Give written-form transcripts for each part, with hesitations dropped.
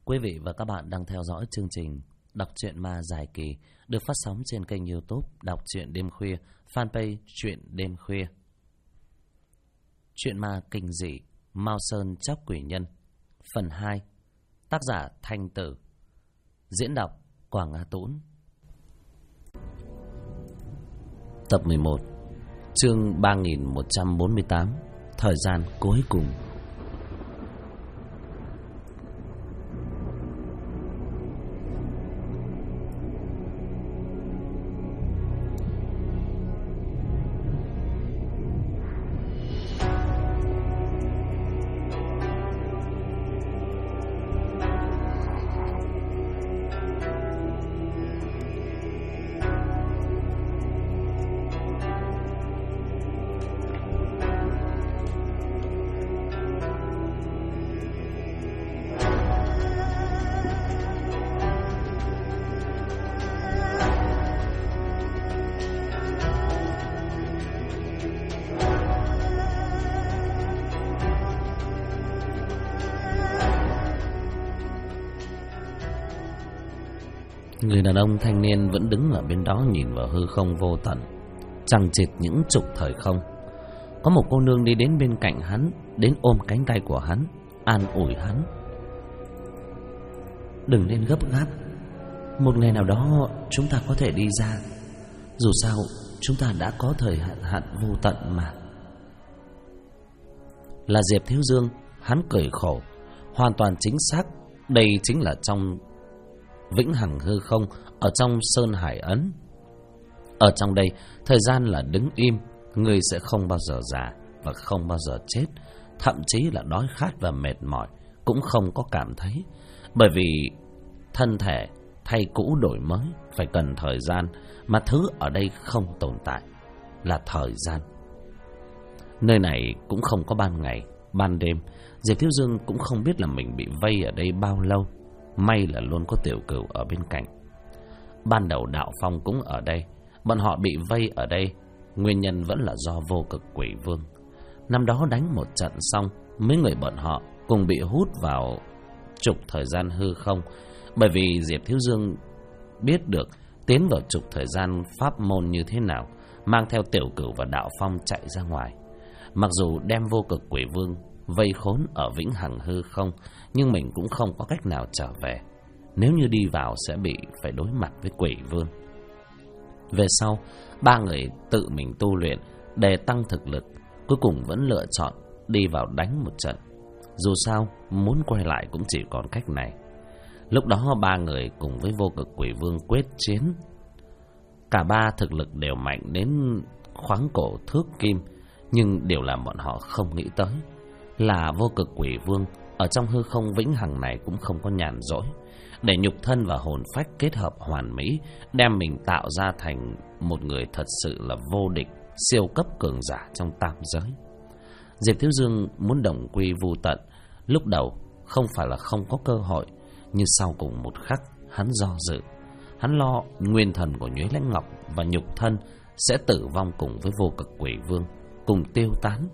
Quý vị và các bạn đang theo dõi chương trình Đọc truyện ma dài kỳ được phát sóng trên kênh YouTube Đọc truyện đêm khuya, fanpage Truyện đêm khuya. Truyện ma kinh dị Mao Sơn Chóc Quỷ Nhân phần 2, tác giả Thanh Tử, diễn đọc Quảng Á Tũng. Tập 11, chương 3148, thời gian cuối cùng. Người đàn ông thanh niên vẫn đứng ở bên đó nhìn vào hư không vô tận, chằng chịt những chục thời không. Có một cô nương đi đến bên cạnh hắn, đến ôm cánh tay của hắn, an ủi hắn. Đừng nên gấp gáp, một ngày nào đó chúng ta có thể đi ra. Dù sao chúng ta đã có thời hạn vô tận mà. Là Diệp Thiếu Dương, hắn cười khổ. Hoàn toàn chính xác, đây chính là trong vĩnh hằng hư không, ở trong Sơn Hải Ấn. Ở trong đây, thời gian là đứng im, người sẽ không bao giờ già và không bao giờ chết, thậm chí là đói khát và mệt mỏi cũng không có cảm thấy, bởi vì thân thể thay cũ đổi mới phải cần thời gian, mà thứ ở đây không tồn tại là thời gian. Nơi này cũng không có ban ngày, ban đêm. Diệp Thiếu Dương cũng không biết là mình bị vây ở đây bao lâu. May là luôn có Tiểu Cửu ở bên cạnh. Ban đầu Đạo Phong cũng ở đây. Bọn họ bị vây ở đây, nguyên nhân vẫn là do Vô Cực Quỷ Vương. Năm đó đánh một trận xong, mấy người bọn họ cùng bị hút vào trục thời gian hư không. Bởi vì Diệp Thiếu Dương biết được tiến vào trục thời gian pháp môn như thế nào, mang theo Tiểu Cửu và Đạo Phong chạy ra ngoài. Mặc dù đem Vô Cực Quỷ Vương vây khốn ở vĩnh hằng hư không, nhưng mình cũng không có cách nào trở về. Nếu như đi vào sẽ phải đối mặt với Quỷ Vương. Về sau, ba người tự mình tu luyện để tăng thực lực, cuối cùng vẫn lựa chọn đi vào đánh một trận. Dù sao, muốn quay lại cũng chỉ còn cách này. Lúc đó ba người cùng với Vô Cực Quỷ Vương quyết chiến. Cả ba thực lực đều mạnh đến khoáng cổ thước kim, nhưng điều làm bọn họ không nghĩ tới là Vô Cực Quỷ Vương ở trong hư không vĩnh hằng này cũng không có nhàn rỗi, để nhục thân và hồn phách kết hợp hoàn mỹ, đem mình tạo ra thành một người thật sự là vô địch, siêu cấp cường giả trong tam giới. Diệp Thiếu Dương muốn đồng quy vu tận, lúc đầu không phải là không có cơ hội, nhưng sau cùng một khắc hắn do dự. Hắn lo nguyên thần của Nhuế Lãnh Ngọc và nhục thân sẽ tử vong cùng với Vô Cực Quỷ Vương, cùng tiêu tán.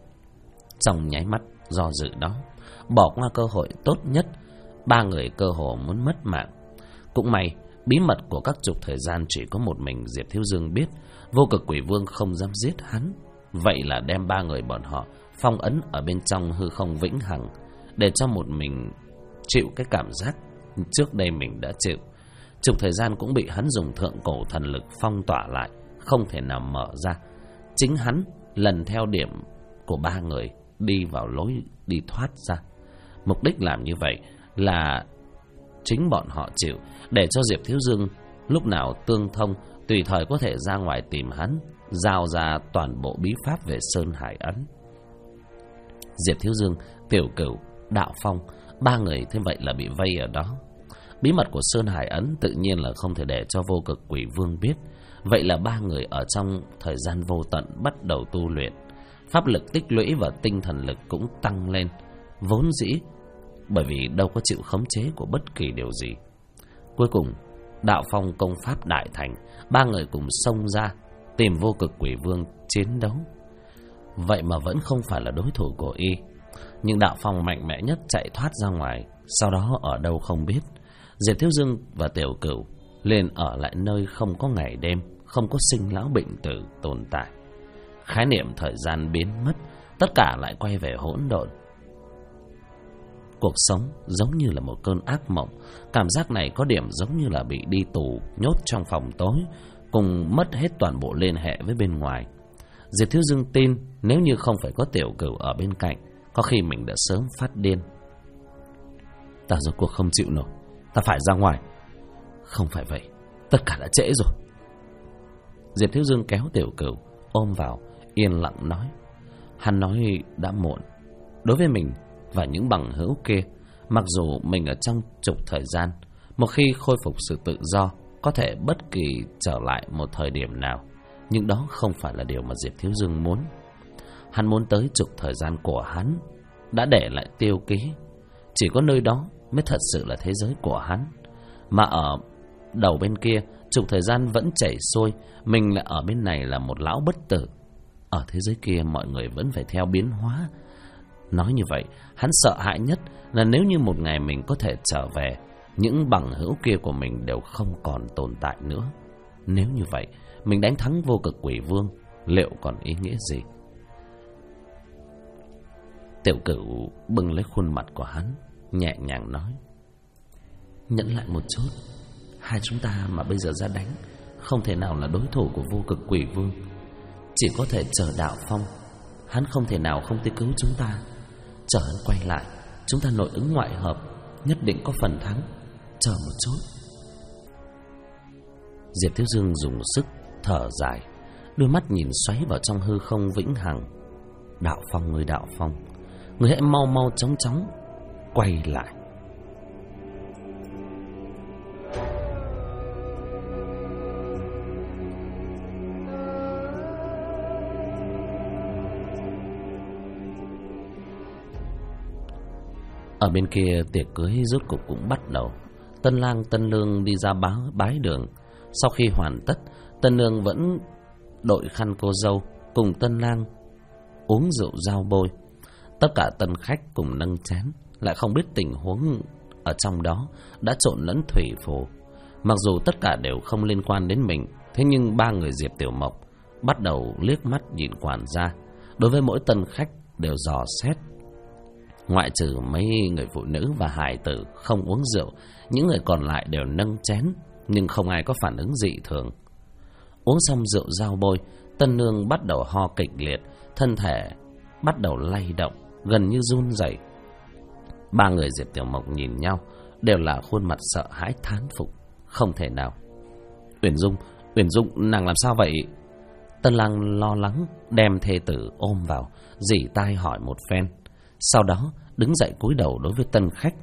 Trong nháy mắt do dự đó, bỏ qua cơ hội tốt nhất, ba người cơ hồ muốn mất mạng. Cũng may, bí mật của các trục thời gian chỉ có một mình Diệp Thiếu Dương biết. Vô Cực Quỷ Vương không dám giết hắn, vậy là đem ba người bọn họ phong ấn ở bên trong hư không vĩnh hằng, để cho một mình chịu cái cảm giác trước đây mình đã chịu. Trục thời gian cũng bị hắn dùng thượng cổ thần lực phong tỏa lại, không thể nào mở ra. Chính hắn lần theo điểm của ba người đi vào lối đi thoát ra. Mục đích làm như vậy là chính bọn họ chịu, để cho Diệp Thiếu Dương lúc nào tương thông, tùy thời có thể ra ngoài tìm hắn, giao ra toàn bộ bí pháp về Sơn Hải Ấn. Diệp Thiếu Dương, Tiểu Cửu, Đạo Phong, ba người thế vậy là bị vây ở đó. Bí mật của Sơn Hải Ấn tự nhiên là không thể để cho Vô Cực Quỷ Vương biết. Vậy là ba người ở trong thời gian vô tận bắt đầu tu luyện. Pháp lực tích lũy và tinh thần lực cũng tăng lên, vốn dĩ bởi vì đâu có chịu khống chế của bất kỳ điều gì. Cuối cùng, Đạo Phong công pháp đại thành, ba người cùng xông ra tìm Vô Cực Quỷ Vương chiến đấu. Vậy mà vẫn không phải là đối thủ của y. Nhưng Đạo Phong mạnh mẽ nhất chạy thoát ra ngoài, Sau đó ở đâu không biết, Diệp Thiếu Dương và Tiểu Cửu lên ở lại nơi không có ngày đêm, không có sinh lão bệnh tử tồn tại. Khái niệm thời gian biến mất, tất cả lại quay về hỗn độn. Cuộc sống giống như là một cơn ác mộng. Cảm giác này có điểm giống như là bị đi tù, nhốt trong phòng tối, cùng mất hết toàn bộ liên hệ với bên ngoài. Diệp Thiếu Dương tin nếu như không phải có Tiểu Cửu ở bên cạnh, có khi mình đã sớm phát điên. Ta rốt cuộc không chịu nổi, ta phải ra ngoài. Không phải vậy, tất cả đã trễ rồi. Diệp Thiếu Dương kéo Tiểu Cửu ôm vào, yên lặng nói. Hắn nói đã muộn. Đối với mình và những bằng hữu kia, mặc dù mình ở trong trục thời gian, một khi khôi phục sự tự do, có thể bất kỳ trở lại một thời điểm nào, nhưng đó không phải là điều mà Diệp Thiếu Dương muốn. Hắn muốn tới trục thời gian của hắn đã để lại tiêu ký. Chỉ có nơi đó mới thật sự là thế giới của hắn. Mà ở đầu bên kia, trục thời gian vẫn chảy xuôi, mình lại ở bên này là một lão bất tử. Ở thế giới kia mọi người vẫn phải theo biến hóa. Nói như vậy, hắn sợ hãi nhất là nếu như một ngày mình có thể trở về, những bằng hữu kia của mình đều không còn tồn tại nữa. Nếu như vậy, mình đánh thắng vô cực quỷ vương, liệu còn ý nghĩa gì? Tiểu Cửu bưng lấy khuôn mặt của hắn, nhẹ nhàng nói. Nhẫn lại một chút, hai chúng ta mà bây giờ ra đánh, không thể nào là đối thủ của vô cực quỷ vương. Chỉ có thể chờ Đạo Phong. Hắn không thể nào không tới cứu chúng ta. Chờ hắn quay lại, chúng ta nội ứng ngoại hợp, nhất định có phần thắng. Chờ một chút. Diệp Thiếu Dương dùng sức thở dài, đôi mắt nhìn xoáy vào trong hư không vĩnh hằng. Đạo Phong ơi Đạo Phong, người hãy mau mau chóng chóng quay lại. Ở bên kia tiệc cưới rốt cục cũng bắt đầu. Tân lang tân nương đi ra bái đường. Sau khi hoàn tất, tân nương vẫn đội khăn cô dâu cùng tân lang uống rượu giao bôi. Tất cả tân khách cùng nâng chén, lại không biết tình huống ở trong đó đã trộn lẫn thủy phù. Mặc dù tất cả đều không liên quan đến mình, thế nhưng ba người Diệp Tiểu Mộc bắt đầu liếc mắt nhìn quản gia. Đối với mỗi tân khách đều dò xét. Ngoại trừ mấy người phụ nữ và hài tử không uống rượu, những người còn lại đều nâng chén, nhưng không ai có phản ứng dị thường. Uống xong rượu giao bôi, tân nương bắt đầu ho kịch liệt, thân thể bắt đầu lay động, gần như run rẩy. Ba người Diệp Tiểu Mộc nhìn nhau, đều là khuôn mặt sợ hãi thán phục. Không thể nào. Uyển Dung, nàng làm sao vậy? Tân lang lo lắng đem thê tử ôm vào, rỉ tai hỏi một phen. Sau đó đứng dậy cúi đầu đối với tân khách.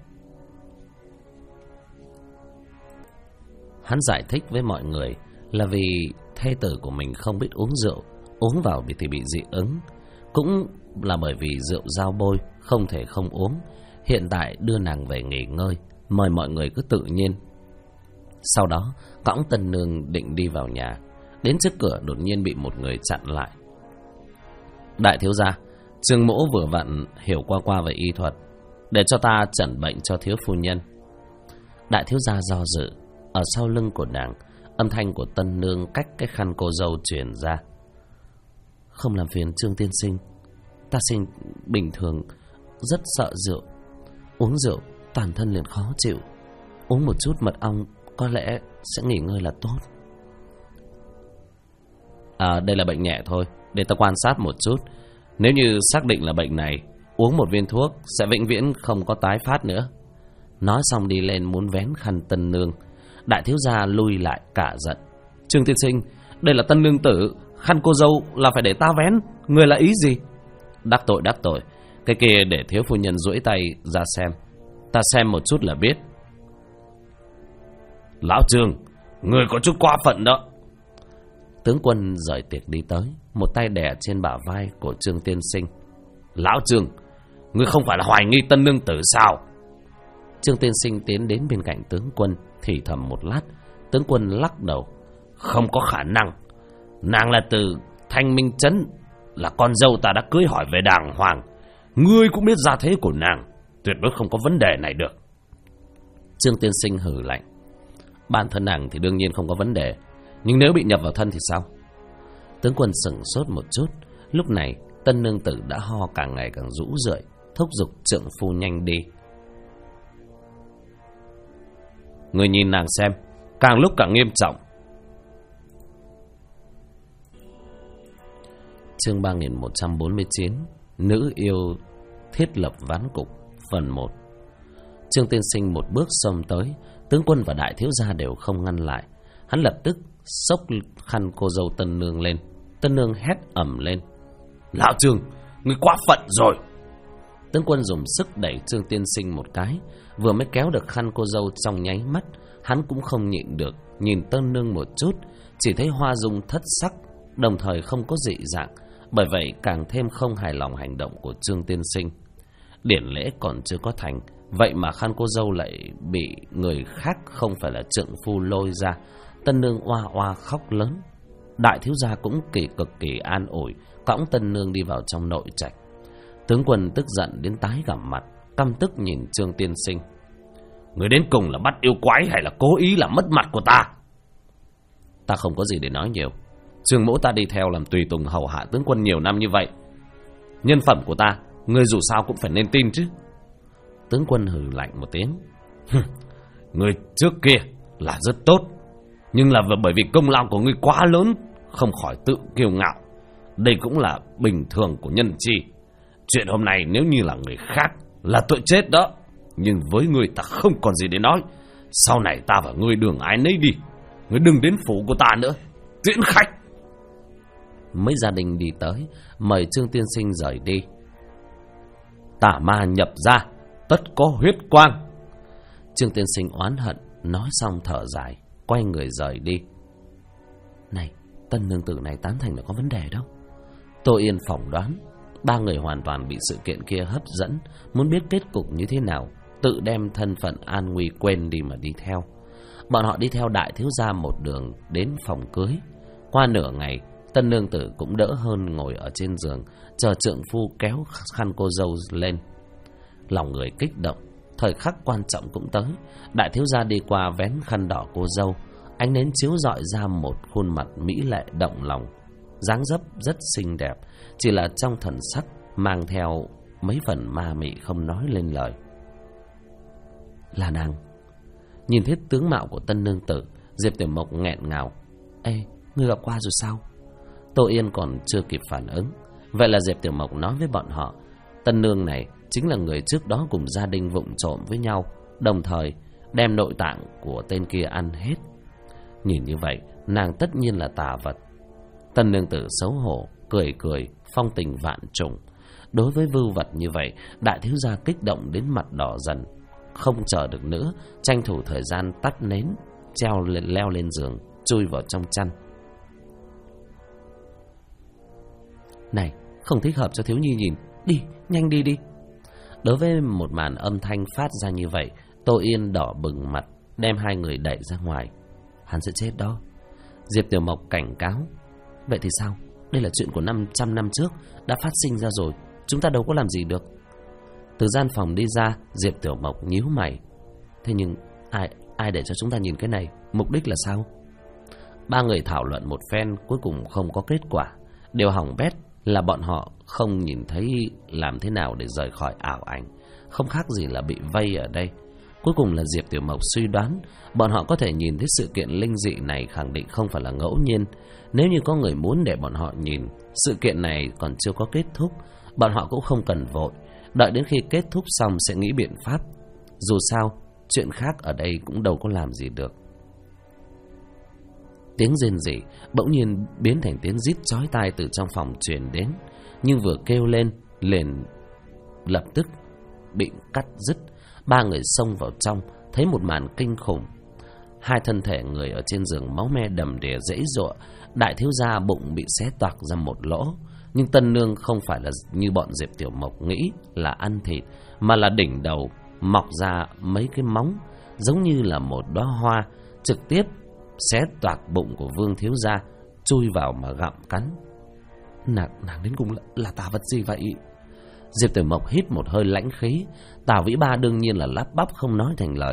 Hắn giải thích với mọi người là vì thê tử của mình không biết uống rượu, uống vào thì bị dị ứng. Cũng là bởi vì rượu giao bôi không thể không uống. Hiện tại đưa nàng về nghỉ ngơi, mời mọi người cứ tự nhiên. Sau đó cõng tân nương định đi vào nhà. Đến trước cửa đột nhiên bị một người chặn lại. Đại thiếu gia, Trương Mỗ vừa vặn hiểu qua về y thuật, để cho ta chẩn bệnh cho thiếu phu nhân. Đại thiếu gia do dự. Ở sau lưng của nàng, âm thanh của tân nương cách cái khăn cô dâu truyền ra. Không làm phiền Trương tiên sinh, ta xin bình thường rất sợ rượu. Uống rượu toàn thân liền khó chịu. Uống một chút mật ong có lẽ sẽ nghỉ ngơi là tốt. Đây là bệnh nhẹ thôi, để ta quan sát một chút. Nếu như xác định là bệnh này, uống một viên thuốc sẽ vĩnh viễn không có tái phát nữa. Nói xong đi lên muốn vén khăn tân nương. Đại thiếu gia lui lại cả giận. Trương tiên sinh, đây là tân nương tử, khăn cô dâu là phải để ta vén, người là ý gì? Đắc tội, cái kia để thiếu phu nhân duỗi tay ra xem. Ta xem một chút là biết. Lão Trương, người có chút quá phận đó. Tướng quân rời tiệc đi tới, một tay đè trên bả vai của Trương tiên sinh. Lão Trương, ngươi không phải là hoài nghi tân nương tử sao? Trương tiên sinh tiến đến bên cạnh tướng quân, thì thầm một lát. Tướng quân lắc đầu. Không có khả năng. Nàng là từ Thanh Minh Trấn, là con dâu ta đã cưới hỏi về đàng hoàng. Ngươi cũng biết gia thế của nàng, tuyệt đối không có vấn đề này được. Trương tiên sinh hừ lạnh. Bản thân nàng thì đương nhiên không có vấn đề, nhưng nếu bị nhập vào thân thì sao? Tướng quân sửng sốt một chút. Lúc này tân nương tử đã ho càng ngày càng rũ rượi, thúc giục trượng phu nhanh đi. Người nhìn nàng xem, càng lúc càng nghiêm trọng. Chương 3149, Nữ yêu thiết lập ván cục, phần 1. Trương tiên sinh một bước xông tới, tướng quân và đại thiếu gia đều không ngăn lại. Hắn lập tức xốc khăn cô dâu tân nương lên. Tân nương hét ầm lên. Lão Trương, ngươi quá phận rồi. Tướng quân dùng sức đẩy Trương tiên sinh một cái, vừa mới kéo được khăn cô dâu trong nháy mắt, hắn cũng không nhịn được, nhìn tân nương một chút, chỉ thấy hoa dung thất sắc, đồng thời không có dị dạng, bởi vậy càng thêm không hài lòng hành động của Trương tiên sinh. Điển lễ còn chưa có thành, vậy mà khăn cô dâu lại bị người khác không phải là trượng phu lôi ra. Tân nương oa oa khóc lớn. Đại thiếu gia cũng cực kỳ an ủi, cõng tân nương đi vào trong nội trạch. Tướng quân tức giận đến tái cả mặt, căm tức nhìn Trương tiên sinh. Người đến cùng là bắt yêu quái hay là cố ý làm mất mặt của ta? Ta không có gì để nói nhiều. Trương mỗ ta đi theo làm tùy tùng hầu hạ tướng quân nhiều năm như vậy, nhân phẩm của ta ngươi dù sao cũng phải nên tin chứ. Tướng quân hừ lạnh một tiếng. Ngươi trước kia là rất tốt, nhưng là bởi vì công lao của ngươi quá lớn, không khỏi tự kiêu ngạo. Đây cũng là bình thường của nhân chi. Chuyện hôm nay nếu như là người khác là tội chết đó, nhưng với ngươi ta không còn gì để nói. Sau này ta và ngươi đường ai nấy đi, ngươi đừng đến phủ của ta nữa. Tiễn khách. Mấy gia đình đi tới mời Trương tiên sinh rời đi. Tà ma nhập ra, tất có huyết quang. Trương tiên sinh oán hận, nói xong thở dài, quay người rời đi. Này, tân nương tử này tán thành là có vấn đề đâu. Tô Yên phỏng đoán ba người hoàn toàn bị sự kiện kia hấp dẫn, muốn biết kết cục như thế nào, tự đem thân phận an nguy quên đi mà đi theo. Bọn họ đi theo đại thiếu gia một đường đến phòng cưới. Qua nửa ngày, tân nương tử cũng đỡ hơn, ngồi ở trên giường chờ trượng phu kéo khăn cô dâu lên. Lòng người kích động, thời khắc quan trọng cũng tới. Đại thiếu gia đi qua vén khăn đỏ cô dâu, ánh nến chiếu rọi ra một khuôn mặt mỹ lệ động lòng, dáng dấp rất xinh đẹp, chỉ là trong thần sắc mang theo mấy phần ma mị không nói lên lời. Là nàng. Nhìn thấy tướng mạo của tân nương tử, Diệp Tiểu Mộc nghẹn ngào. Ê, ngươi gặp qua rồi sao? Tô Yên còn chưa kịp phản ứng. Vậy là Diệp Tiểu Mộc nói với bọn họ, tân nương này chính là người trước đó cùng gia đình vụng trộm với nhau, đồng thời đem nội tạng của tên kia ăn hết. Nhìn như vậy, nàng tất nhiên là tà vật. Tân nương tử xấu hổ, cười cười, phong tình vạn trùng. Đối với vưu vật như vậy, đại thiếu gia kích động đến mặt đỏ dần, không chờ được nữa, tranh thủ thời gian tắt nến, leo lên giường, chui vào trong chăn. Này, không thích hợp cho thiếu nhi nhìn, đi, nhanh đi đi. Đối với một màn âm thanh phát ra như vậy, Tô Yên đỏ bừng mặt, đem hai người đẩy ra ngoài. Hắn sẽ chết đó. Diệp Tiểu Mộc cảnh cáo. Vậy thì sao? Đây là chuyện của 500 năm trước, đã phát sinh ra rồi, chúng ta đâu có làm gì được. Từ gian phòng đi ra, Diệp Tiểu Mộc nhíu mày. Thế nhưng ai để cho chúng ta nhìn cái này? Mục đích là sao? Ba người thảo luận một phen, cuối cùng không có kết quả. Điều hỏng bét là bọn họ không nhìn thấy làm thế nào để rời khỏi ảo ảnh, không khác gì là bị vây ở đây. Cuối cùng là Diệp Tiểu Mộc suy đoán bọn họ có thể nhìn thấy sự kiện linh dị này, khẳng định không phải là ngẫu nhiên. Nếu như có người muốn để bọn họ nhìn, sự kiện này còn chưa có kết thúc, bọn họ cũng không cần vội, đợi đến khi kết thúc xong sẽ nghĩ biện pháp. Dù sao, chuyện khác ở đây cũng đâu có làm gì được. Tiếng rên rỉ bỗng nhiên biến thành tiếng rít chói tai từ trong phòng truyền đến, nhưng vừa kêu lên liền lập tức bị cắt dứt. Ba người xông vào trong, thấy một màn kinh khủng. Hai thân thể người ở trên giường máu me đầm đìa giãy giụa, đại thiếu gia bụng bị xé toạc ra một lỗ. Nhưng tân nương không phải là như bọn Diệp Tiểu Mộc nghĩ là ăn thịt, mà là đỉnh đầu mọc ra mấy cái móng, giống như là một đóa hoa, trực tiếp xé toạc bụng của Vương thiếu gia, chui vào mà gặm cắn. Nàng đến cùng là tà vật gì vậy? Diệp Tiểu Mộc hít một hơi lãnh khí. Tào Vĩ Ba đương nhiên là lắp bắp không nói thành lời.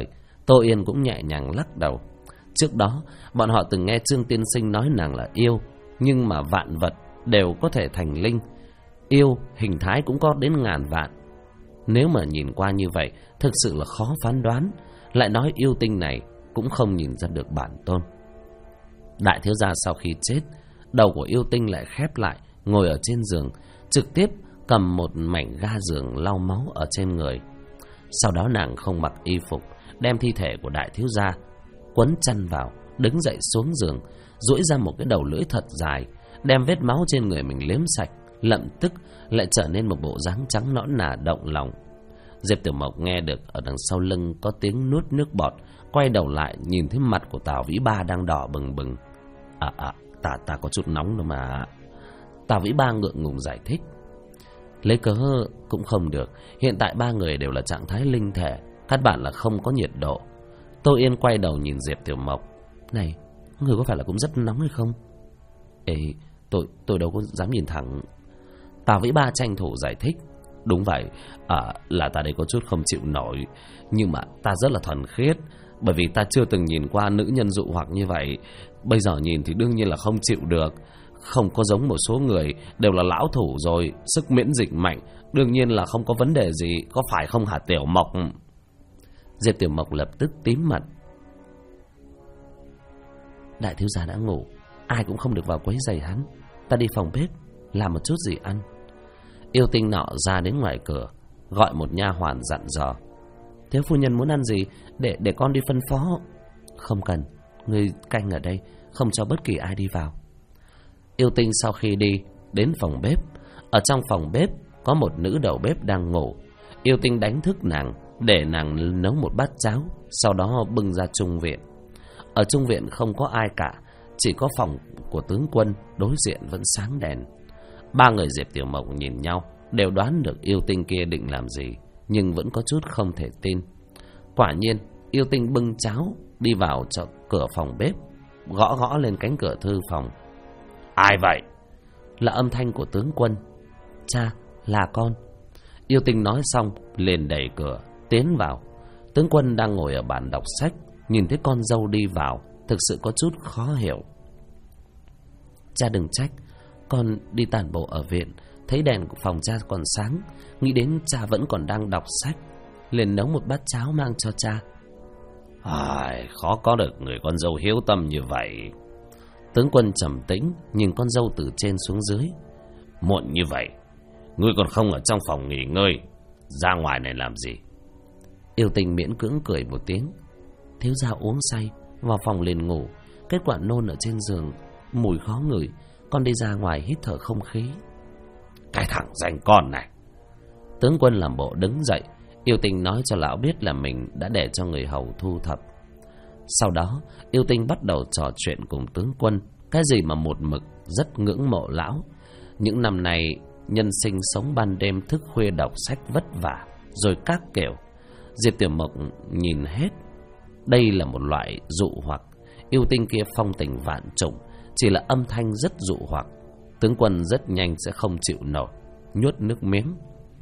Tô Yên cũng nhẹ nhàng lắc đầu. Trước đó bọn họ từng nghe Trương tiên sinh nói nàng là yêu, nhưng mà vạn vật đều có thể thành linh. Yêu hình thái cũng có đến ngàn vạn. Nếu mà nhìn qua như vậy, thực sự là khó phán đoán. Lại nói yêu tinh này cũng không nhìn ra được bản tôn. Đại thiếu gia sau khi chết, đầu của yêu tinh lại khép lại, ngồi ở trên giường, trực tiếp cầm một mảnh ga giường lau máu ở trên người. Sau đó nàng không mặc y phục, đem thi thể của đại thiếu gia quấn chăn vào, đứng dậy xuống giường, duỗi ra một cái đầu lưỡi thật dài, đem vết máu trên người mình liếm sạch, lập tức lại trở nên một bộ dáng trắng nõn nà động lòng. Diệp Tiểu Mộc nghe được ở đằng sau lưng có tiếng nuốt nước bọt, quay đầu lại nhìn thấy mặt của Tào Vĩ Ba đang đỏ bừng bừng. Ta có chút nóng đâu mà. Tào Vĩ Ba ngượng ngùng giải thích. Lấy cớ cũng không được, hiện tại ba người đều là trạng thái linh thể, căn bản là không có nhiệt độ. Tô Yên quay đầu nhìn Diệp Tiểu Mộc. Này, người có phải là cũng rất nóng hay không? Ê, tôi đâu có dám nhìn thẳng. Tào Vĩ Ba tranh thủ giải thích. Đúng vậy, là ta đây có chút không chịu nổi, nhưng mà ta rất là thuần khiết, bởi vì ta chưa từng nhìn qua nữ nhân dụ hoặc như vậy. Bây giờ nhìn thì đương nhiên là không chịu được. Không có giống một số người đều là lão thủ rồi, sức miễn dịch mạnh, đương nhiên là không có vấn đề gì, có phải không hả Tiểu Mộc? Diệp Tiểu Mộc lập tức tím mặt. Đại thiếu gia đã ngủ, ai cũng không được vào quấy rầy hắn. Ta đi phòng bếp làm một chút gì ăn. Yêu tinh nọ ra đến ngoài cửa, gọi một nha hoàn dặn dò. Thiếu phu nhân muốn ăn gì, để con đi phân phó. Không cần, ngươi canh ở đây, không cho bất kỳ ai đi vào. Yêu tinh sau khi đi đến phòng bếp, ở trong phòng bếp có một nữ đầu bếp đang ngủ. Yêu tinh đánh thức nàng, để nàng nấu một bát cháo, sau đó bưng ra trung viện. Ở trung viện không có ai cả, chỉ có phòng của tướng quân đối diện vẫn sáng đèn. Ba người Diệp Tiểu Mộc nhìn nhau, đều đoán được yêu tinh kia định làm gì, nhưng vẫn có chút không thể tin. Quả nhiên, yêu tinh bưng cháo đi vào cho cửa phòng bếp, gõ lên cánh cửa thư phòng. Ai vậy? Là âm thanh của tướng quân. Cha, là con. Yêu tinh nói xong liền đẩy cửa tiến vào. Tướng quân đang ngồi ở bàn đọc sách, nhìn thấy con dâu đi vào, thực sự có chút khó hiểu. Cha đừng trách, con đi tản bộ ở viện, thấy đèn của phòng cha còn sáng, nghĩ đến cha vẫn còn đang đọc sách, liền nấu một bát cháo mang cho cha. Khó có được người con dâu hiếu tâm như vậy. Tướng quân trầm tĩnh nhìn con dâu từ trên xuống dưới. Muộn như vậy, ngươi còn không ở trong phòng nghỉ ngơi, ra ngoài này làm gì? Yêu tình miễn cưỡng cười một tiếng. Thiếu gia uống say, vào phòng liền ngủ, kết quả nôn ở trên giường, mùi khó ngửi, con đi ra ngoài hít thở không khí. Cái thằng danh con này. Tướng quân làm bộ đứng dậy. Yêu tinh nói cho lão biết là mình đã để cho người hầu thu thập. Sau đó yêu tinh bắt đầu trò chuyện cùng tướng quân, cái gì mà một mực rất ngưỡng mộ lão. Những năm này nhân sinh sống ban đêm thức khuya đọc sách vất vả, rồi các kiểu. Diệp Tiểu Mộc nhìn hết. Đây là một loại dụ hoặc. Yêu tinh kia phong tình vạn trùng, chỉ là âm thanh rất dụ hoặc. Tướng quân rất nhanh sẽ không chịu nổi, nuốt nước miếng.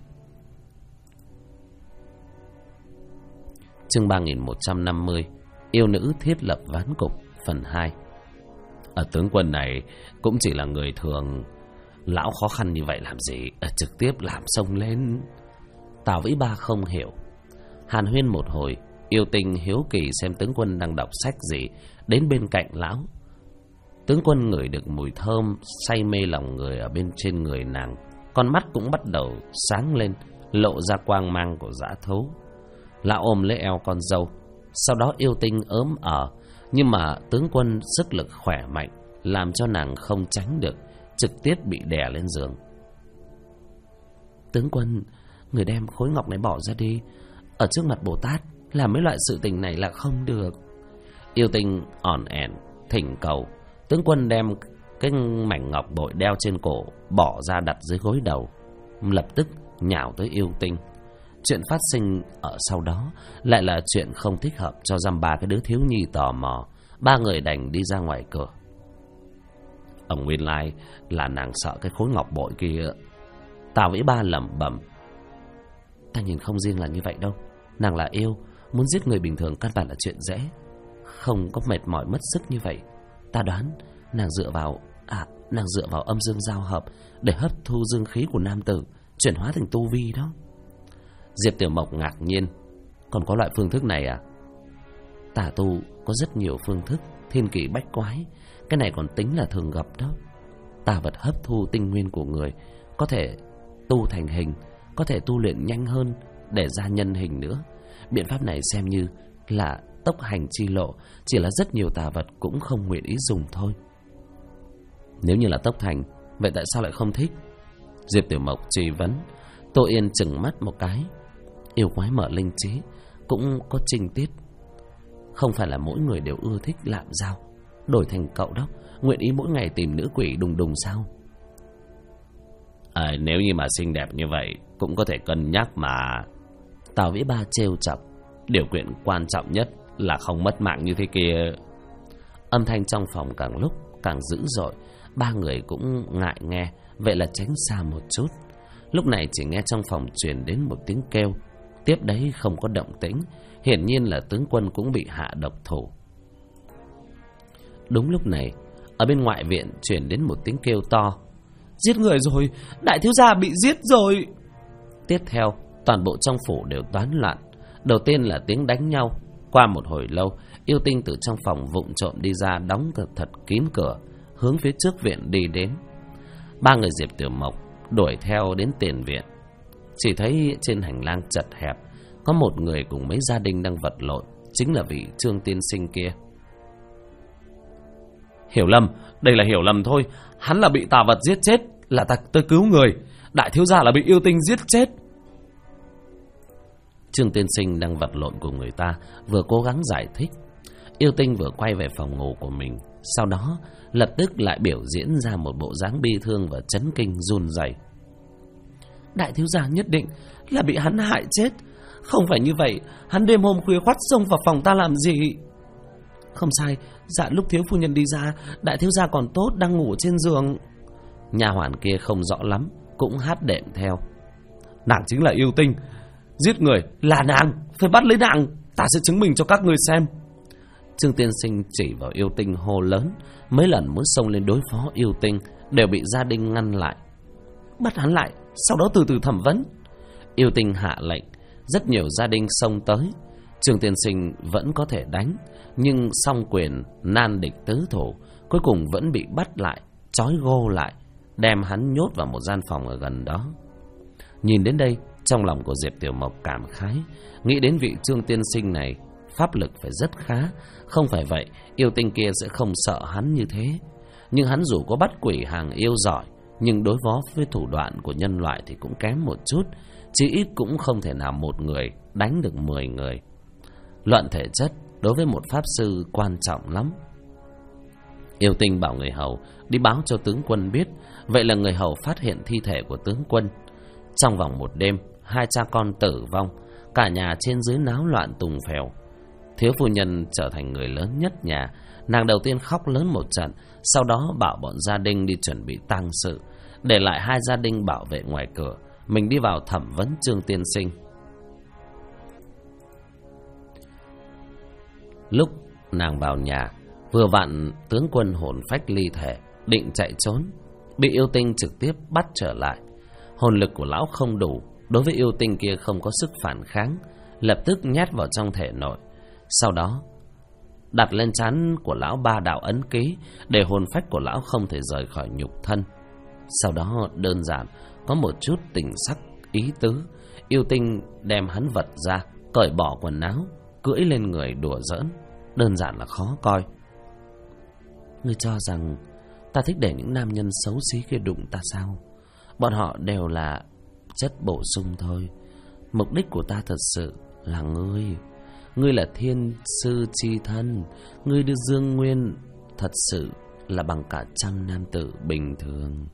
Chương 3150, yêu nữ thiết lập ván cục, phần 2. Ở tướng quân này cũng chỉ là người thường, lão khó khăn như vậy làm gì, trực tiếp làm xông lên. Tào Vĩ Ba không hiểu. Hàn huyên một hồi, yêu tinh hiếu kỳ xem tướng quân đang đọc sách gì, đến bên cạnh lão. Tướng quân ngửi được mùi thơm say mê lòng người ở bên trên người nàng, con mắt cũng bắt đầu sáng lên, lộ ra quang mang của dã thú. Lão ôm lấy eo con dâu, sau đó yêu tinh ớm ở, nhưng mà tướng quân sức lực khỏe mạnh, làm cho nàng không tránh được, trực tiếp bị đè lên giường. Tướng quân, người đem khối ngọc này bỏ ra đi, ở trước mặt Bồ Tát làm mấy loại sự tình này là không được. Yêu tinh ỏn ẻn thỉnh cầu. Tướng quân đem cái mảnh ngọc bội đeo trên cổ bỏ ra đặt dưới gối đầu, lập tức nhào tới yêu tinh. Chuyện phát sinh ở sau đó lại là chuyện không thích hợp cho dăm ba cái đứa thiếu nhi tò mò. Ba người đành đi ra ngoài cửa. Ông nguyên lai là nàng sợ cái khối ngọc bội kia. Tào Vĩ Ba lẩm bẩm. Ta nhìn không riêng là như vậy đâu, nàng là yêu, Muốn giết người bình thường căn bản là chuyện dễ, không có mệt mỏi mất sức như vậy. Ta đoán nàng dựa vào âm dương giao hợp để hấp thu dương khí của nam tử, chuyển hóa thành tu vi đó. Diệp Tiểu Mộc ngạc nhiên. Còn có loại phương thức này à? Tà tu có rất nhiều phương thức, thiên kỳ bách quái. Cái này còn tính là thường gặp đó. Tà vật hấp thu tinh nguyên của người, có thể tu thành hình, có thể tu luyện nhanh hơn để ra nhân hình nữa. Biện pháp này xem như là tốc hành chi lộ, chỉ là rất nhiều tà vật cũng không nguyện ý dùng thôi. Nếu như là tốc thành, vậy tại sao lại không thích? Diệp Tiểu Mộc truy vấn. Tô Yên chừng mắt một cái. Yêu quái mở linh trí cũng có trình tiết, không phải là mỗi người đều ưa thích lạm giao. Đổi thành cậu đó, nguyện ý mỗi ngày tìm nữ quỷ đùng đùng sao? Nếu như mà xinh đẹp như vậy cũng có thể cân nhắc mà. Tào Vĩ Ba trêu chọc. Điều kiện quan trọng nhất là không mất mạng như thế kia. Âm thanh trong phòng càng lúc càng dữ dội. Ba người cũng ngại nghe, vậy là tránh xa một chút. Lúc này chỉ nghe trong phòng truyền đến một tiếng kêu, tiếp đấy không có động tĩnh. Hiển nhiên là tướng quân cũng bị hạ độc thủ. Đúng lúc này, ở bên ngoại viện truyền đến một tiếng kêu to. Giết người rồi, đại thiếu gia bị giết rồi. Tiếp theo, toàn bộ trong phủ đều toán loạn. Đầu tiên là tiếng đánh nhau. Qua một hồi lâu, Yêu Tinh từ trong phòng vụng trộm đi ra, đóng thật kín cửa, hướng phía trước viện đi đến. Ba người Diệp Tiểu Mộc đuổi theo đến tiền viện. Chỉ thấy trên hành lang chật hẹp có một người cùng mấy gia đình đang vật lộn, chính là vị Trương tiên sinh kia. Hiểu lầm, đây là hiểu lầm thôi. Hắn là bị tà vật giết chết, là ta tới cứu người. Đại thiếu gia là bị yêu tinh giết chết. Trương tiên sinh đang vật lộn cùng người ta, vừa cố gắng giải thích. Yêu tinh vừa quay về phòng ngủ của mình, sau đó lập tức lại biểu diễn ra một bộ dáng bi thương và chấn kinh run rẩy. Đại thiếu gia nhất định là bị hắn hại chết. Không phải như vậy, hắn đêm hôm khuya khoắt xông vào phòng ta làm gì? Không sai, dạ lúc thiếu phu nhân đi ra, đại thiếu gia còn tốt, đang ngủ trên giường. Nha hoàn kia không rõ lắm, cũng hát đệm theo. Nàng chính là yêu tinh, giết người là nàng, phải bắt lấy nàng, ta sẽ chứng minh cho các người xem. Trương tiên sinh chỉ vào yêu tinh hô lớn. Mấy lần muốn xông lên đối phó yêu tinh đều bị gia đình ngăn lại. Bắt hắn lại, sau đó từ từ thẩm vấn. Yêu tinh hạ lệnh. Rất nhiều gia đình xông tới. Trương tiên sinh vẫn có thể đánh, nhưng song quyền nan địch tứ thủ, cuối cùng vẫn bị bắt lại, trói gô lại, đem hắn nhốt vào một gian phòng ở gần đó. Nhìn đến đây, trong lòng của Diệp Tiểu Mộc cảm khái, nghĩ đến vị Trương tiên sinh này pháp lực phải rất khá, không phải vậy yêu tinh kia sẽ không sợ hắn như thế. Nhưng hắn dù có bắt quỷ hàng yêu giỏi, nhưng đối phó với thủ đoạn của nhân loại thì cũng kém một chút, chỉ ít cũng không thể nào một người đánh được 10 người. Luận thể chất đối với một pháp sư quan trọng lắm. Yêu tinh bảo người hầu đi báo cho tướng quân biết. Vậy là người hầu phát hiện thi thể của tướng quân. Trong vòng một đêm, 2 cha con tử vong, cả nhà trên dưới náo loạn tùng phèo. Thiếu phu nhân trở thành người lớn nhất nhà. Nàng đầu tiên khóc lớn một trận, sau đó bảo bọn gia đình đi chuẩn bị tang sự, để lại 2 gia đình bảo vệ ngoài cửa, mình đi vào thẩm vấn Trương tiên sinh. Lúc nàng vào nhà, vừa vặn tướng quân hồn phách ly thể, định chạy trốn, bị yêu tinh trực tiếp bắt trở lại. Hồn lực của lão không đủ, đối với yêu tinh kia không có sức phản kháng, lập tức nhét vào trong thể nội. Sau đó đặt lên trán của lão 3 đạo ấn ký, để hồn phách của lão không thể rời khỏi nhục thân. Sau đó đơn giản có một chút tình sắc ý tứ, yêu tinh đem hắn vật ra, cởi bỏ quần áo, cưỡi lên người đùa giỡn, đơn giản là khó coi. Ngươi cho rằng ta thích để những nam nhân xấu xí kia đụng ta sao? Bọn họ đều là chất bổ sung thôi. Mục đích của ta thật sự là ngươi. Ngươi là thiên sư chi thân, ngươi đưa dương nguyên thật sự là bằng cả trăm nam tử bình thường.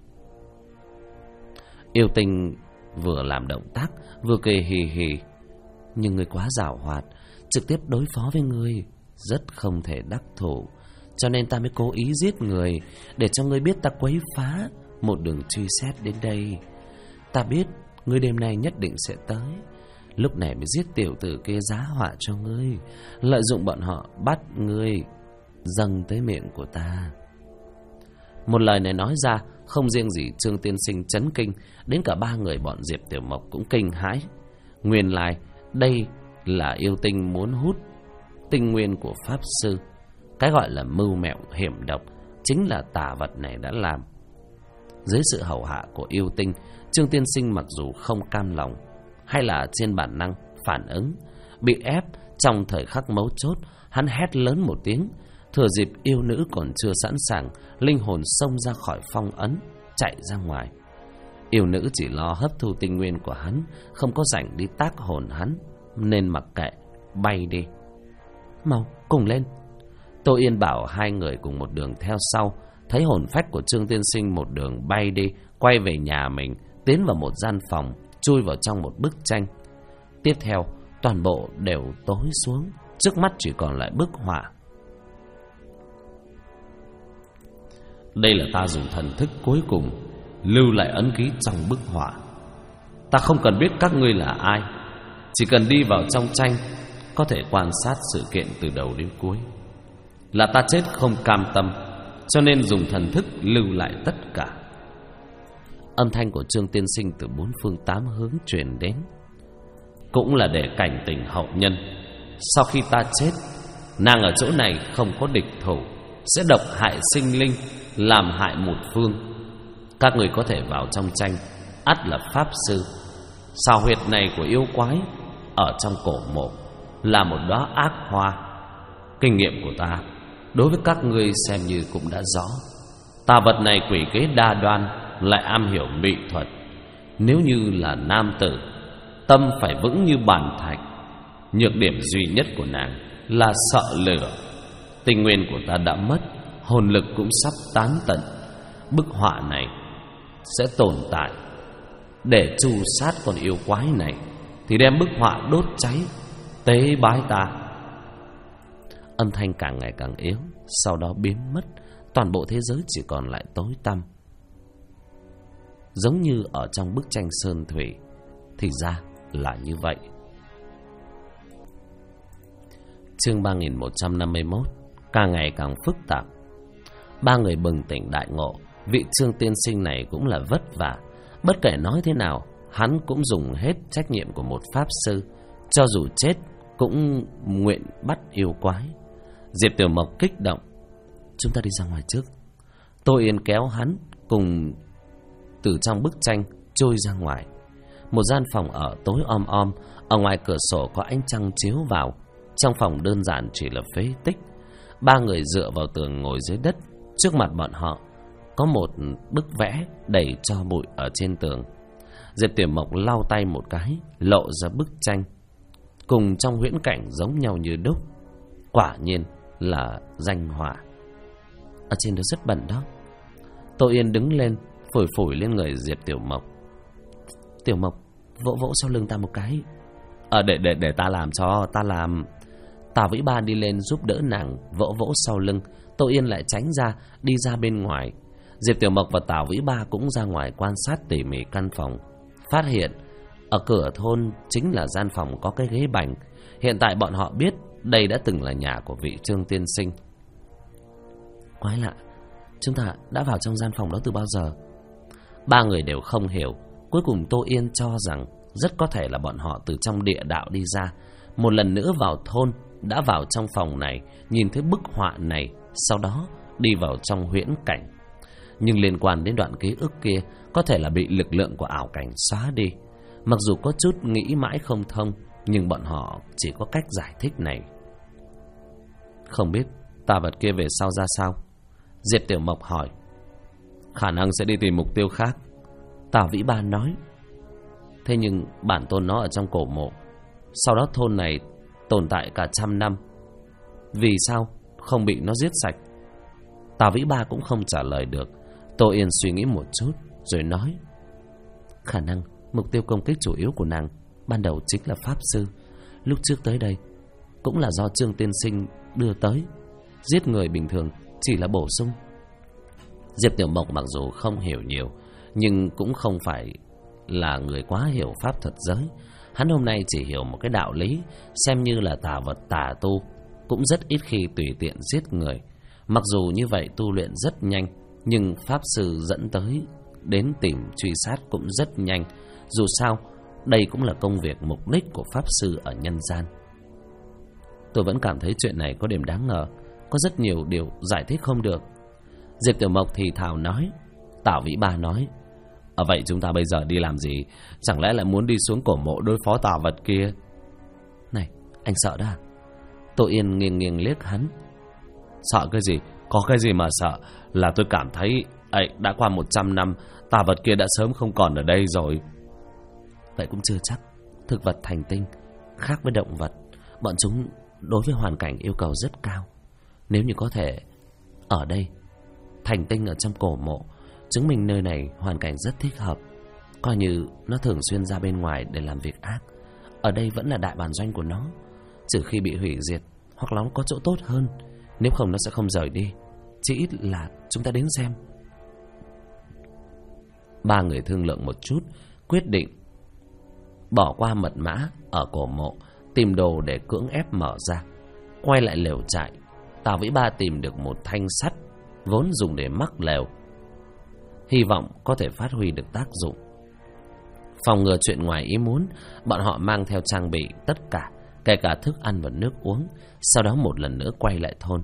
Yêu tinh vừa làm động tác vừa cười hì hì. Nhưng ngươi quá giảo hoạt, trực tiếp đối phó với ngươi rất không thể đắc thủ, cho nên ta mới cố ý giết người, để cho ngươi biết ta quấy phá một đường truy xét đến đây. Ta biết ngươi đêm nay nhất định sẽ tới, lúc này mới giết tiểu tử kia giá họa cho ngươi, lợi dụng bọn họ bắt ngươi dâng tới miệng của ta. Một lời này nói ra, không riêng gì Trương Tiên Sinh chấn kinh, đến cả ba người bọn Diệp Tiểu Mộc cũng kinh hãi. Nguyên lai đây là yêu tinh muốn hút tinh nguyên của pháp sư. Cái gọi là mưu mẹo hiểm độc chính là tà vật này đã làm. Dưới sự hầu hạ của yêu tinh, Trương Tiên Sinh mặc dù không cam lòng hay là trên bản năng phản ứng, bị ép trong thời khắc mấu chốt, hắn hét lớn một tiếng. Thừa dịp yêu nữ còn chưa sẵn sàng, linh hồn xông ra khỏi phong ấn, chạy ra ngoài. Yêu nữ chỉ lo hấp thu tinh nguyên của hắn, không có rảnh đi tác hồn hắn, nên mặc kệ, bay đi. Mau, cùng lên. Tô Yên bảo hai người cùng một đường theo sau. Thấy hồn phách của Trương Tiên Sinh một đường bay đi, quay về nhà mình, tiến vào một gian phòng, chui vào trong một bức tranh. Tiếp theo, toàn bộ đều tối xuống, trước mắt chỉ còn lại bức họa. Đây là ta dùng thần thức cuối cùng lưu lại ấn ký trong bức họa. Ta không cần biết các ngươi là ai, chỉ cần đi vào trong tranh có thể quan sát sự kiện từ đầu đến cuối. Là ta chết không cam tâm, cho nên dùng thần thức lưu lại tất cả. Âm thanh của Trương Tiên Sinh từ bốn phương tám hướng truyền đến, cũng là để cảnh tỉnh hậu nhân. Sau khi ta chết, nàng ở chỗ này không có địch thủ, sẽ độc hại sinh linh, làm hại một phương. Các người có thể vào trong tranh, ắt là pháp sư. Sao huyệt này của yêu quái ở trong cổ mộ là một đóa ác hoa. Kinh nghiệm của ta đối với các ngươi xem như cũng đã rõ. Tà vật này quỷ kế đa đoan, lại am hiểu mỹ thuật. Nếu như là nam tử, tâm phải vững như bàn thạch. Nhược điểm duy nhất của nàng là sợ lửa. Tinh nguyên của ta đã mất, hồn lực cũng sắp tán tận. Bức họa này sẽ tồn tại. Để tru sát con yêu quái này thì đem bức họa đốt cháy, tế bái ta. Âm thanh càng ngày càng yếu, sau đó biến mất. Toàn bộ thế giới chỉ còn lại tối tăm, giống như ở trong bức tranh sơn thủy. Thì ra là như vậy. Chương 3151 càng ngày càng phức tạp. Ba người bừng tỉnh đại ngộ, vị Trương Tiên Sinh này cũng là vất vả. Bất kể nói thế nào, hắn cũng dùng hết trách nhiệm của một pháp sư, cho dù chết cũng nguyện bắt yêu quái. Diệp Tiểu Mộc kích động: chúng ta đi ra ngoài trước. Tô Yên kéo hắn cùng từ trong bức tranh trôi ra ngoài. Một gian phòng ở tối om om, ở ngoài cửa sổ có ánh trăng chiếu vào. Trong phòng đơn giản chỉ là phế tích. Ba người dựa vào tường ngồi dưới đất. Trước mặt bọn họ có một bức vẽ đầy tro bụi ở trên tường. Diệp Tiểu Mộc lau tay một cái, lộ ra bức tranh, cùng trong huyễn cảnh giống nhau như đúc. Quả nhiên là danh họa. Ở trên đó rất bẩn đó. Tô Yên đứng lên, phủi phủi lên người Diệp Tiểu Mộc. Tiểu Mộc, vỗ vỗ sau lưng ta một cái. Để ta làm cho, ta làm. Tào Vĩ Ba đi lên giúp đỡ nàng, vỗ vỗ sau lưng. Tô Yên lại tránh ra, đi ra bên ngoài. Diệp Tiểu Mộc và Tào Vĩ Ba cũng ra ngoài quan sát tỉ mỉ căn phòng. Phát hiện ở cửa thôn chính là gian phòng có cái ghế bành. Hiện tại bọn họ biết đây đã từng là nhà của vị Trương Tiên Sinh. Quái lạ, chúng ta đã vào trong gian phòng đó từ bao giờ? Ba người đều không hiểu. Cuối cùng Tô Yên cho rằng rất có thể là bọn họ từ trong địa đạo đi ra, một lần nữa vào thôn, đã vào trong phòng này, nhìn thấy bức họa này, sau đó đi vào trong huyễn cảnh. Nhưng liên quan đến đoạn ký ức kia, có thể là bị lực lượng của ảo cảnh xóa đi. Mặc dù có chút nghĩ mãi không thông, nhưng bọn họ chỉ có cách giải thích này. Không biết tà vật kia về sau ra sao? Diệp Tiểu Mộc hỏi. Khả năng sẽ đi tìm mục tiêu khác, Tào Vĩ Ba nói. Thế nhưng bản tôn nó ở trong cổ mộ, sau đó thôn này tồn tại cả 100 năm, vì sao không bị nó giết sạch? Tào Vĩ Ba cũng không trả lời được. Tô Yên suy nghĩ một chút rồi nói. Khả năng mục tiêu công kích chủ yếu của nàng ban đầu chính là pháp sư. Lúc trước tới đây cũng là do Trương Tiên Sinh đưa tới. Giết người bình thường chỉ là bổ sung. Diệp Tiểu Mộc mặc dù không hiểu nhiều, nhưng cũng không phải là người quá hiểu pháp thuật giới. Hắn hôm nay chỉ hiểu một cái đạo lý, xem như là tà vật tà tu cũng rất ít khi tùy tiện giết người. Mặc dù như vậy tu luyện rất nhanh, nhưng pháp sư dẫn tới đến tìm truy sát cũng rất nhanh. Dù sao, đây cũng là công việc mục đích của pháp sư ở nhân gian. Tôi vẫn cảm thấy chuyện này có điểm đáng ngờ, có rất nhiều điều giải thích không được. Diệp Tiểu Mộc thì thào nói. Tào Vĩ Ba nói, vậy chúng ta bây giờ đi làm gì? Chẳng lẽ lại muốn đi xuống cổ mộ đối phó tà vật kia? Này, anh sợ đó à? Tô Yên nghiêng nghiêng liếc hắn. Sợ cái gì? Có cái gì mà sợ? Là tôi cảm thấy đã qua 100 năm, tà vật kia đã sớm không còn ở đây rồi. Vậy cũng chưa chắc. Thực vật thành tinh khác với động vật, bọn chúng đối với hoàn cảnh yêu cầu rất cao. Nếu như có thể ở đây, thành tinh ở trong cổ mộ, chứng minh nơi này hoàn cảnh rất thích hợp. Coi như nó thường xuyên ra bên ngoài để làm việc ác, ở đây vẫn là đại bản doanh của nó. Trừ khi bị hủy diệt, hoặc là nó có chỗ tốt hơn, nếu không nó sẽ không rời đi. Chỉ ít là chúng ta đến xem. Ba người thương lượng một chút, quyết định bỏ qua mật mã ở cổ mộ, tìm đồ để cưỡng ép mở ra. Quay lại lều trại, Tào Vĩ Ba tìm được một thanh sắt vốn dùng để mắc lều, hy vọng có thể phát huy được tác dụng. Phòng ngừa chuyện ngoài ý muốn, bọn họ mang theo trang bị tất cả, kể cả thức ăn và nước uống. Sau đó một lần nữa quay lại thôn.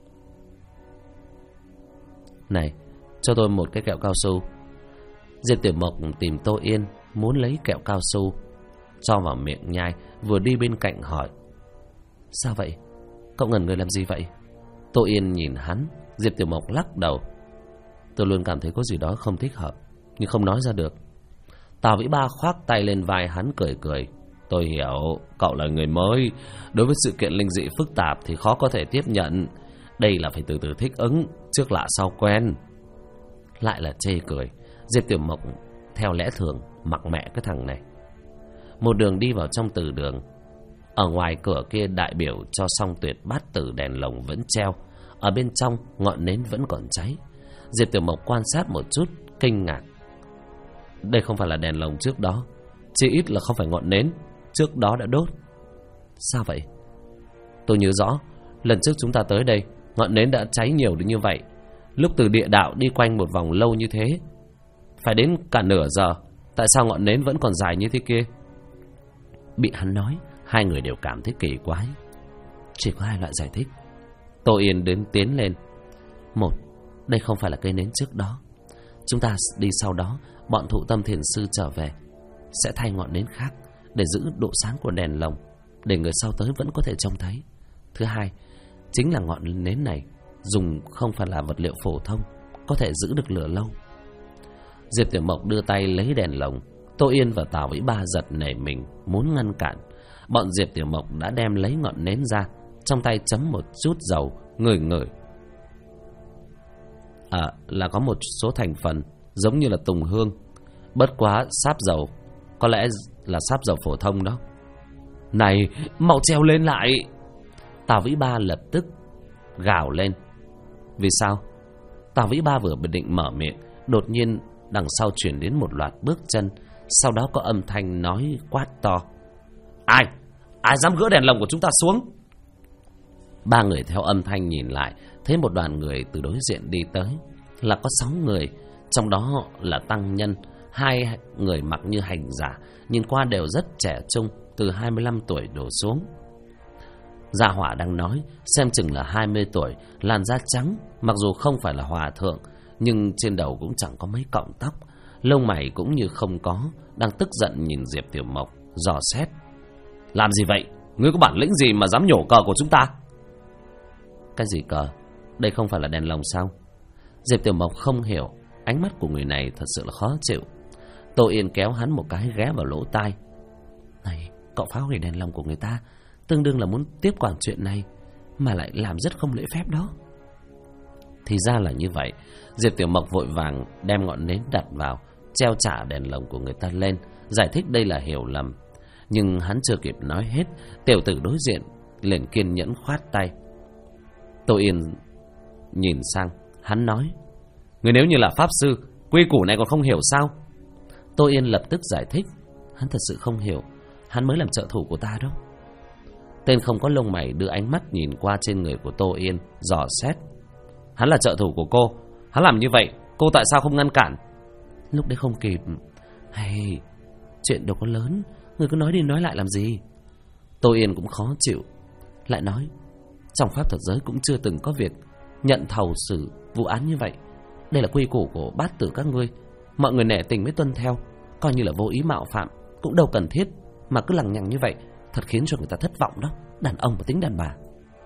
Này, cho tôi một cái kẹo cao su. Diệp Tiểu Mộc tìm Tô Yên, muốn lấy kẹo cao su cho vào miệng nhai, vừa đi bên cạnh hỏi. Sao vậy? Cậu ngẩn người làm gì vậy? Tô Yên nhìn hắn. Diệp Tiểu Mộc lắc đầu. Tôi luôn cảm thấy có gì đó không thích hợp, nhưng không nói ra được. Tào Vĩ Ba khoác tay lên vai hắn cười cười. Tôi hiểu, cậu là người mới, đối với sự kiện linh dị phức tạp thì khó có thể tiếp nhận. Đây là phải từ từ thích ứng, trước lạ sau quen. Lại là chê cười. Diệp Tiểu Mộc theo lẽ thường mặc mẹ cái thằng này. Một đường đi vào trong từ đường. Ở ngoài cửa kia đại biểu cho Song Tuyệt bát tử đèn lồng vẫn treo, ở bên trong ngọn nến vẫn còn cháy. Diệp Tiểu Mộc quan sát một chút, kinh ngạc. Đây không phải là đèn lồng trước đó, chỉ ít là không phải ngọn nến trước đó đã đốt. Sao vậy? Tôi nhớ rõ, lần trước chúng ta tới đây, ngọn nến đã cháy nhiều đến như vậy. Lúc từ địa đạo đi quanh một vòng lâu như thế, phải đến cả nửa giờ. Tại sao ngọn nến vẫn còn dài như thế kia? Bị hắn nói, hai người đều cảm thấy kỳ quái. Chỉ có hai loại giải thích. Tô Yên tiến lên. Một, đây không phải là cây nến trước đó. Chúng ta đi sau đó, bọn Thụ Tâm Thiền Sư trở về sẽ thay ngọn nến khác để giữ độ sáng của đèn lồng, để người sau tới vẫn có thể trông thấy. Thứ hai, chính là ngọn nến này dùng không phải là vật liệu phổ thông, có thể giữ được lửa lâu. Diệp Tiểu Mộc đưa tay lấy đèn lồng. Tô Yên và Tào Vĩ Ba giật nảy mình muốn ngăn cản. Bọn Diệp Tiểu Mộc đã đem lấy ngọn nến ra, trong tay chấm một chút dầu, ngửi ngửi. Là có một số thành phần giống như là tùng hương, bất quá sáp dầu, có lẽ là sáp dầu phổ thông đó. Này, mau treo lên lại! Tào Vĩ Ba lập tức gào lên. Vì sao? Tào Vĩ Ba vừa định mở miệng, đột nhiên đằng sau truyền đến một loạt bước chân. Sau đó có âm thanh nói quát to. Ai dám gỡ đèn lồng của chúng ta xuống? Ba người theo âm thanh nhìn lại, thấy một đoàn người từ đối diện đi tới. Là có 6 người, trong đó là tăng nhân. 2 người mặc như hành giả, nhìn qua đều rất trẻ trung, từ 25 tuổi đổ xuống. Gia hỏa đang nói, xem chừng là 20 tuổi, làn da trắng, mặc dù không phải là hòa thượng, nhưng trên đầu cũng chẳng có mấy cọng tóc, lông mày cũng như không có, đang tức giận nhìn Diệp Tiểu Mộc, dò xét. Làm gì vậy? Ngươi có bản lĩnh gì mà dám nhổ cờ của chúng ta? Cái gì cờ? Đây không phải là đèn lồng sao? Diệp Tiểu Mộc không hiểu, ánh mắt của người này thật sự là khó chịu. Tô Yên kéo hắn một cái ghé vào lỗ tai. Này, cậu phá hủy đèn lồng của người ta, tương đương là muốn tiếp quản chuyện này, mà lại làm rất không lễ phép đó. Thì ra là như vậy. Diệp Tiểu Mộc vội vàng đem ngọn nến đặt vào, treo trả đèn lồng của người ta lên, giải thích đây là hiểu lầm. Nhưng hắn chưa kịp nói hết, tiểu tử đối diện liền kiên nhẫn khoát tay. Tô Yên nhìn sang, hắn nói. Người nếu như là pháp sư, quy củ này còn không hiểu sao? Tô Yên lập tức giải thích. Hắn thật sự không hiểu. hắn mới làm trợ thủ của ta đó. Tên không có lông mày đưa ánh mắt nhìn qua trên người của Tô Yên, dò xét. Hắn là trợ thủ của cô, hắn làm như vậy, cô tại sao không ngăn cản? Lúc đấy không kịp. Hay, chuyện đâu có lớn, người cứ nói đi nói lại làm gì? Tô Yên cũng khó chịu, lại nói, trong pháp thuật giới cũng chưa từng có việc nhận thầu xử vụ án như vậy. Đây là quy củ của bát tử các ngươi, mọi người nể tình mới tuân theo, coi như là vô ý mạo phạm, cũng đâu cần thiết mà cứ lằng nhằng như vậy, thật khiến cho người ta thất vọng đó. Đàn ông và tính đàn bà.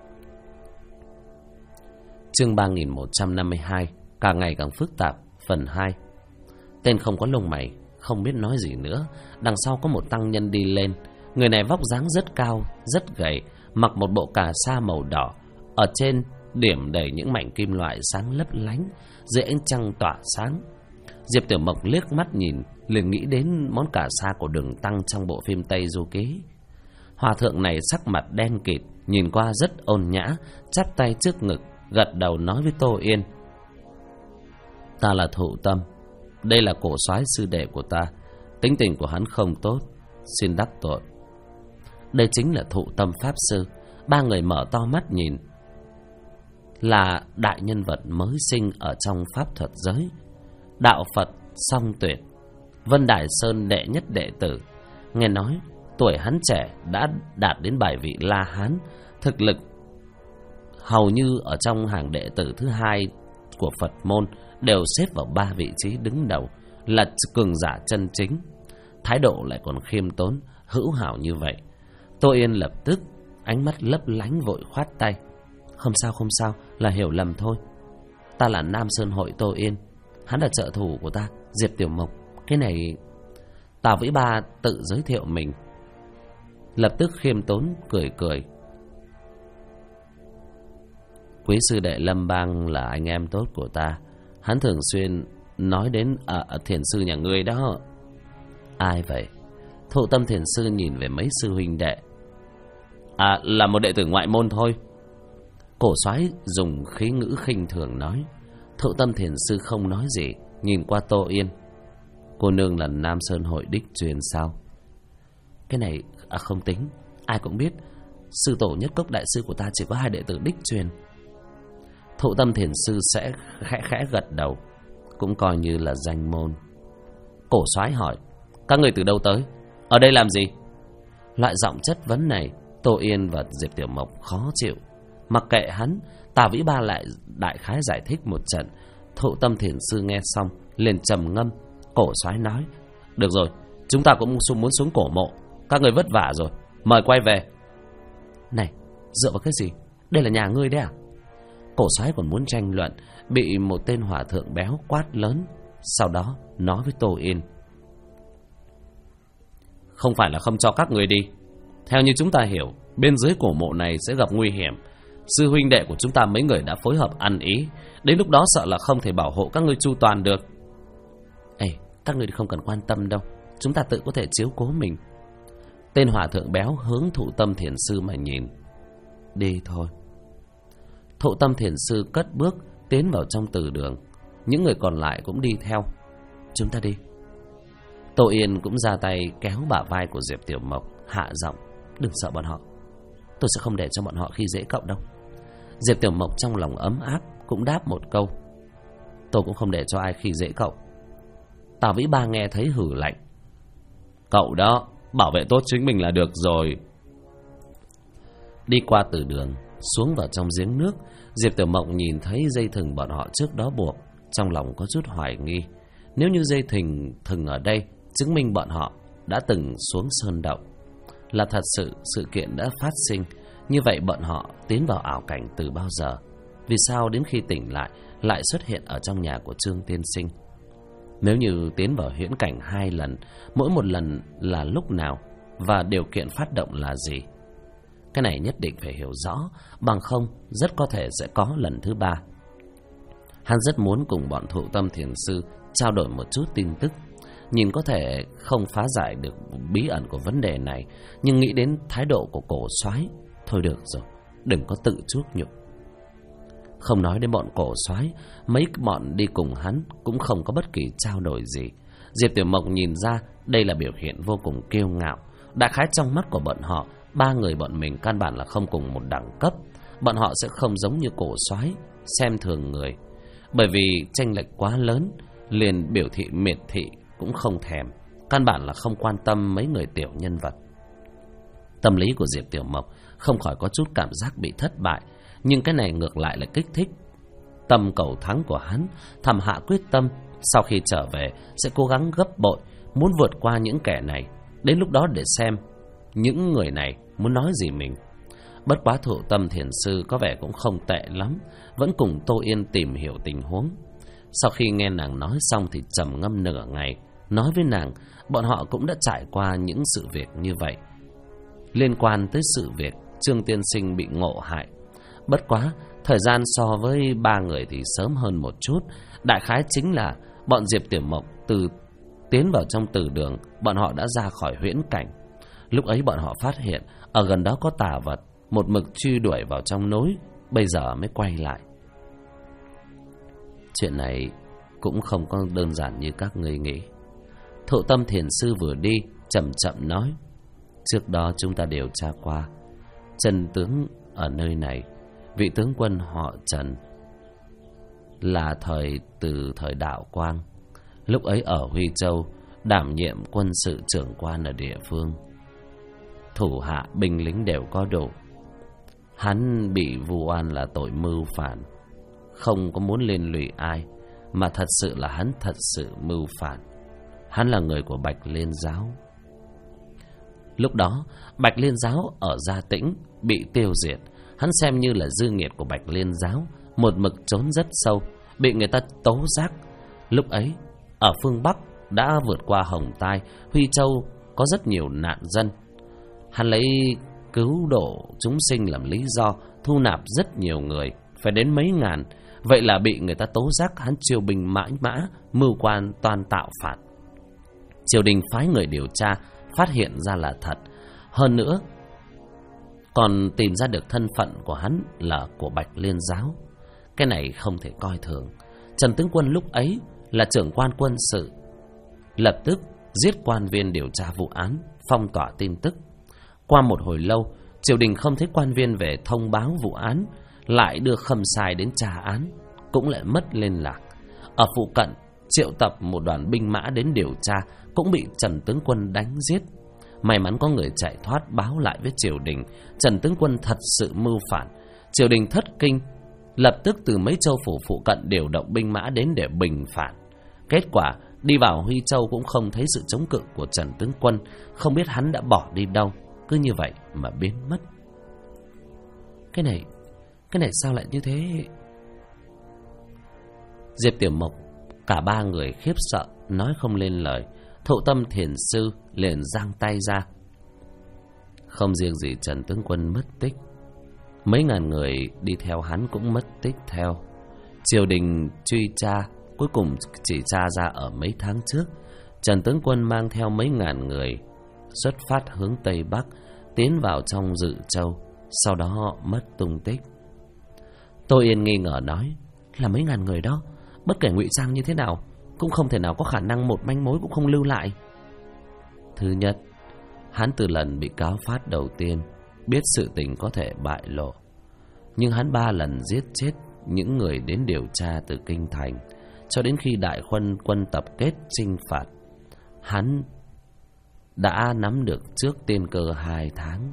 Chương 3152, càng ngày càng phức tạp, phần 2. Tên không có lông mày không biết nói gì nữa. Đằng sau có một tăng nhân đi lên. Người này vóc dáng rất cao, rất gầy, mặc một bộ cà sa màu đỏ, ở trên điểm đầy những mảnh kim loại sáng lấp lánh, dưới ánh trăng tỏa sáng. Diệp Tiểu Mộc liếc mắt nhìn, liền nghĩ đến món cà sa của Đường Tăng trong bộ phim Tây Du Ký. Hòa thượng này sắc mặt đen kịt, nhìn qua rất ôn nhã, chắp tay trước ngực, gật đầu nói với Tô Yên. Ta là Thụ Tâm, đây là cổ soái sư đệ của ta, tính tình của hắn không tốt, xin đắc tội. Đây chính là Thụ Tâm pháp sư. Ba người mở to mắt nhìn, là đại nhân vật mới sinh ở trong pháp thuật giới. Đạo Phật song tuyệt, Vân Đài Sơn đệ nhất đệ tử. Nghe nói tuổi hắn trẻ đã đạt đến bài vị La Hán, thực lực hầu như ở trong hàng đệ tử thứ hai của Phật môn, đều xếp vào 3 vị trí đứng đầu, là cường giả chân chính. Thái độ lại còn khiêm tốn, hữu hảo như vậy. Tô Yên lập tức ánh mắt lấp lánh vội khoát tay. Không sao không sao, là hiểu lầm thôi. Ta là Nam Sơn Hội Tô Yên, hắn là trợ thủ của ta, Diệp Tiểu Mộc. Cái này... Tào Vĩ Ba tự giới thiệu mình, lập tức khiêm tốn cười cười. Quý sư đệ Lâm Bang là anh em tốt của ta, hắn thường xuyên nói đến thiền sư nhà ngươi đó. Ai vậy? Thụ Tâm thiền sư nhìn về mấy sư huynh đệ. Là một đệ tử ngoại môn thôi. Cổ soái dùng khí ngữ khinh thường nói. Thụ Tâm thiền sư không nói gì, nhìn qua Tô Yên. Cô nương là Nam Sơn Hội đích truyền sao? Cái này không tính, ai cũng biết sư tổ Nhất Cốc đại sư của ta chỉ có 2 đệ tử đích truyền. Thụ Tâm thiền sư sẽ khẽ gật đầu, cũng coi như là danh môn. Cổ soái hỏi, các người từ đâu tới, ở đây làm gì? Loại giọng chất vấn này Tô Yên và Diệp Tiểu Mộc khó chịu. Mặc kệ hắn, Tào Vĩ Ba lại đại khái giải thích một trận. Thụ Tâm thiền sư nghe xong liền trầm ngâm. Cổ soái nói, được rồi, chúng ta cũng muốn xuống cổ mộ, các người vất vả rồi, mời quay về. Này, dựa vào cái gì? Đây là nhà ngươi đấy à? Cổ soái còn muốn tranh luận, bị một tên hòa thượng béo quát lớn. Sau đó nói với Tô Yên, không phải là không cho các người đi. Theo như chúng ta hiểu, bên dưới cổ mộ này sẽ gặp nguy hiểm. Sư huynh đệ của chúng ta mấy người đã phối hợp ăn ý, đến lúc đó sợ là không thể bảo hộ các ngươi chu toàn được. Ê, các người không cần quan tâm đâu, chúng ta tự có thể chiếu cố mình. Tên hòa thượng béo hướng Thụ Tâm thiền sư mà nhìn. Đi thôi. Thụ Tâm thiền sư cất bước tiến vào trong từ đường. Những người còn lại cũng đi theo. Chúng ta đi. Tô Yên cũng ra tay kéo bả vai của Diệp Tiểu Mộc, hạ giọng, đừng sợ bọn họ, tôi sẽ không để cho bọn họ khi dễ cậu đâu. Diệp Tiểu Mộc trong lòng ấm áp cũng đáp một câu, tôi cũng không để cho ai khi dễ cậu. Tào Vĩ Ba nghe thấy hử lạnh, cậu đó bảo vệ tốt chính mình là được rồi. Đi qua từ đường xuống vào trong giếng nước, Diệp Tiểu Mộc nhìn thấy dây thừng bọn họ trước đó buộc, trong lòng có chút hoài nghi. Nếu như dây thừng ở đây chứng minh bọn họ đã từng xuống sơn động, là thật sự sự kiện đã phát sinh. Như vậy bọn họ tiến vào ảo cảnh từ bao giờ? Vì sao đến khi tỉnh lại xuất hiện ở trong nhà của Trương tiên sinh? Nếu như tiến vào huyễn cảnh 2 lần, mỗi một lần là lúc nào và điều kiện phát động là gì? Cái này nhất định phải hiểu rõ, bằng không rất có thể sẽ có lần thứ 3. Hắn rất muốn cùng bọn Thụ Tâm thiền sư trao đổi một chút tin tức, nhìn có thể không phá giải được bí ẩn của vấn đề này, nhưng nghĩ đến thái độ của cổ soái, thôi được rồi, đừng có tự chuốc nhục. Không nói đến bọn cổ soái, mấy bọn đi cùng hắn cũng không có bất kỳ trao đổi gì. Diệp Tiểu Mộc nhìn ra đây là biểu hiện vô cùng kiêu ngạo, Đại khái trong mắt của bọn họ, ba người bọn mình căn bản là không cùng một đẳng cấp. Bọn họ sẽ không giống như cổ soái xem thường người, bởi vì chênh lệch quá lớn, liền biểu thị miệt thị cũng không thèm, căn bản là không quan tâm mấy người tiểu nhân vật. Tâm lý của Diệp Tiểu Mộc không khỏi có chút cảm giác bị thất bại, nhưng cái này ngược lại là kích thích tâm cầu thắng của hắn. Thầm hạ quyết tâm sau khi trở về sẽ cố gắng gấp bội, muốn vượt qua những kẻ này, đến lúc đó để xem những người này muốn nói gì mình. Bất quá Thụ Tâm thiền sư có vẻ cũng không tệ lắm, vẫn cùng Tô Yên tìm hiểu tình huống. Sau khi nghe nàng nói xong thì trầm ngâm nửa ngày, nói với nàng bọn họ cũng đã trải qua những sự việc như vậy, liên quan tới sự việc Trương tiên sinh bị ngộ hại. Bất quá thời gian so với ba người thì sớm hơn một chút. Đại khái chính là bọn Diệp Tiểu Mộc từ tiến vào trong tử đường, bọn họ đã ra khỏi huyễn cảnh. Lúc ấy bọn họ phát hiện ở gần đó có tà vật, một mực truy đuổi vào trong núi, bây giờ mới quay lại. Chuyện này cũng không có đơn giản như các người nghĩ. Thụ Tâm thiền sư vừa đi chậm chậm nói, trước đó chúng ta điều tra qua, chân tướng ở nơi này, vị tướng quân họ Trần là từ thời Đạo Quang, lúc ấy ở Huy Châu đảm nhiệm quân sự trưởng quan ở địa phương, thủ hạ binh lính đều có đủ. Hắn bị vu oan là tội mưu phản, không có muốn liên lụy ai, mà thật sự là hắn thật sự mưu phản. Hắn là người của Bạch Liên Giáo. Lúc đó Bạch Liên Giáo ở Gia Tĩnh bị tiêu diệt, hắn xem như là dư nghiệt của Bạch Liên Giáo, một mực trốn rất sâu, bị người ta tố giác. Lúc ấy ở phương Bắc đã vượt qua Hồng Tai, Huy Châu có rất nhiều nạn dân. Hắn lấy cứu độ chúng sinh làm lý do, thu nạp rất nhiều người, phải đến mấy ngàn. Vậy là bị người ta tố giác hắn triều binh mãi mã, mưu quan toan tạo phản. Triều đình phái người điều tra, phát hiện ra là thật. Hơn nữa còn tìm ra được thân phận của hắn là của Bạch Liên Giáo. Cái này không thể coi thường. Trần tướng quân lúc ấy là trưởng quan quân sự, lập tức giết quan viên điều tra vụ án, phong tỏa tin tức. Qua một hồi lâu, triều đình không thấy quan viên về thông báo vụ án, lại đưa Khâm Sai đến tra án, cũng lại mất liên lạc. Ở phụ cận triệu tập một đoàn binh mã đến điều tra, cũng bị Trần tướng quân đánh giết. May mắn có người chạy thoát báo lại với triều đình, Trần tướng quân thật sự mưu phản. Triều đình thất kinh, lập tức từ mấy châu phủ phụ cận điều động binh mã đến để bình phản. Kết quả đi vào Huy Châu cũng không thấy sự chống cự của Trần tướng quân, không biết hắn đã bỏ đi đâu, cứ như vậy mà biến mất. Cái này sao lại như thế? Diệp Tiểu Mộc cả ba người khiếp sợ nói không lên lời. Thụ Tâm thiền sư liền giang tay ra. Không riêng gì Trần tướng quân mất tích, mấy ngàn người đi theo hắn cũng mất tích theo. Triều đình truy tra, cuối cùng chỉ tra ra ở mấy tháng trước, Trần tướng quân mang theo mấy ngàn người xuất phát hướng Tây Bắc, tiến vào trong Dự Châu, sau đó mất tung tích. Tô Yên nghi ngờ nói, là mấy ngàn người đó, bất kể ngụy trang như thế nào cũng không thể nào có khả năng một manh mối cũng không lưu lại. Thứ nhất, hắn từ lần bị cáo phát đầu tiên biết sự tình có thể bại lộ, nhưng hắn 3 lần giết chết những người đến điều tra từ kinh thành, cho đến khi đại quân tập kết chinh phạt, hắn đã nắm được trước tiên cơ 2 tháng.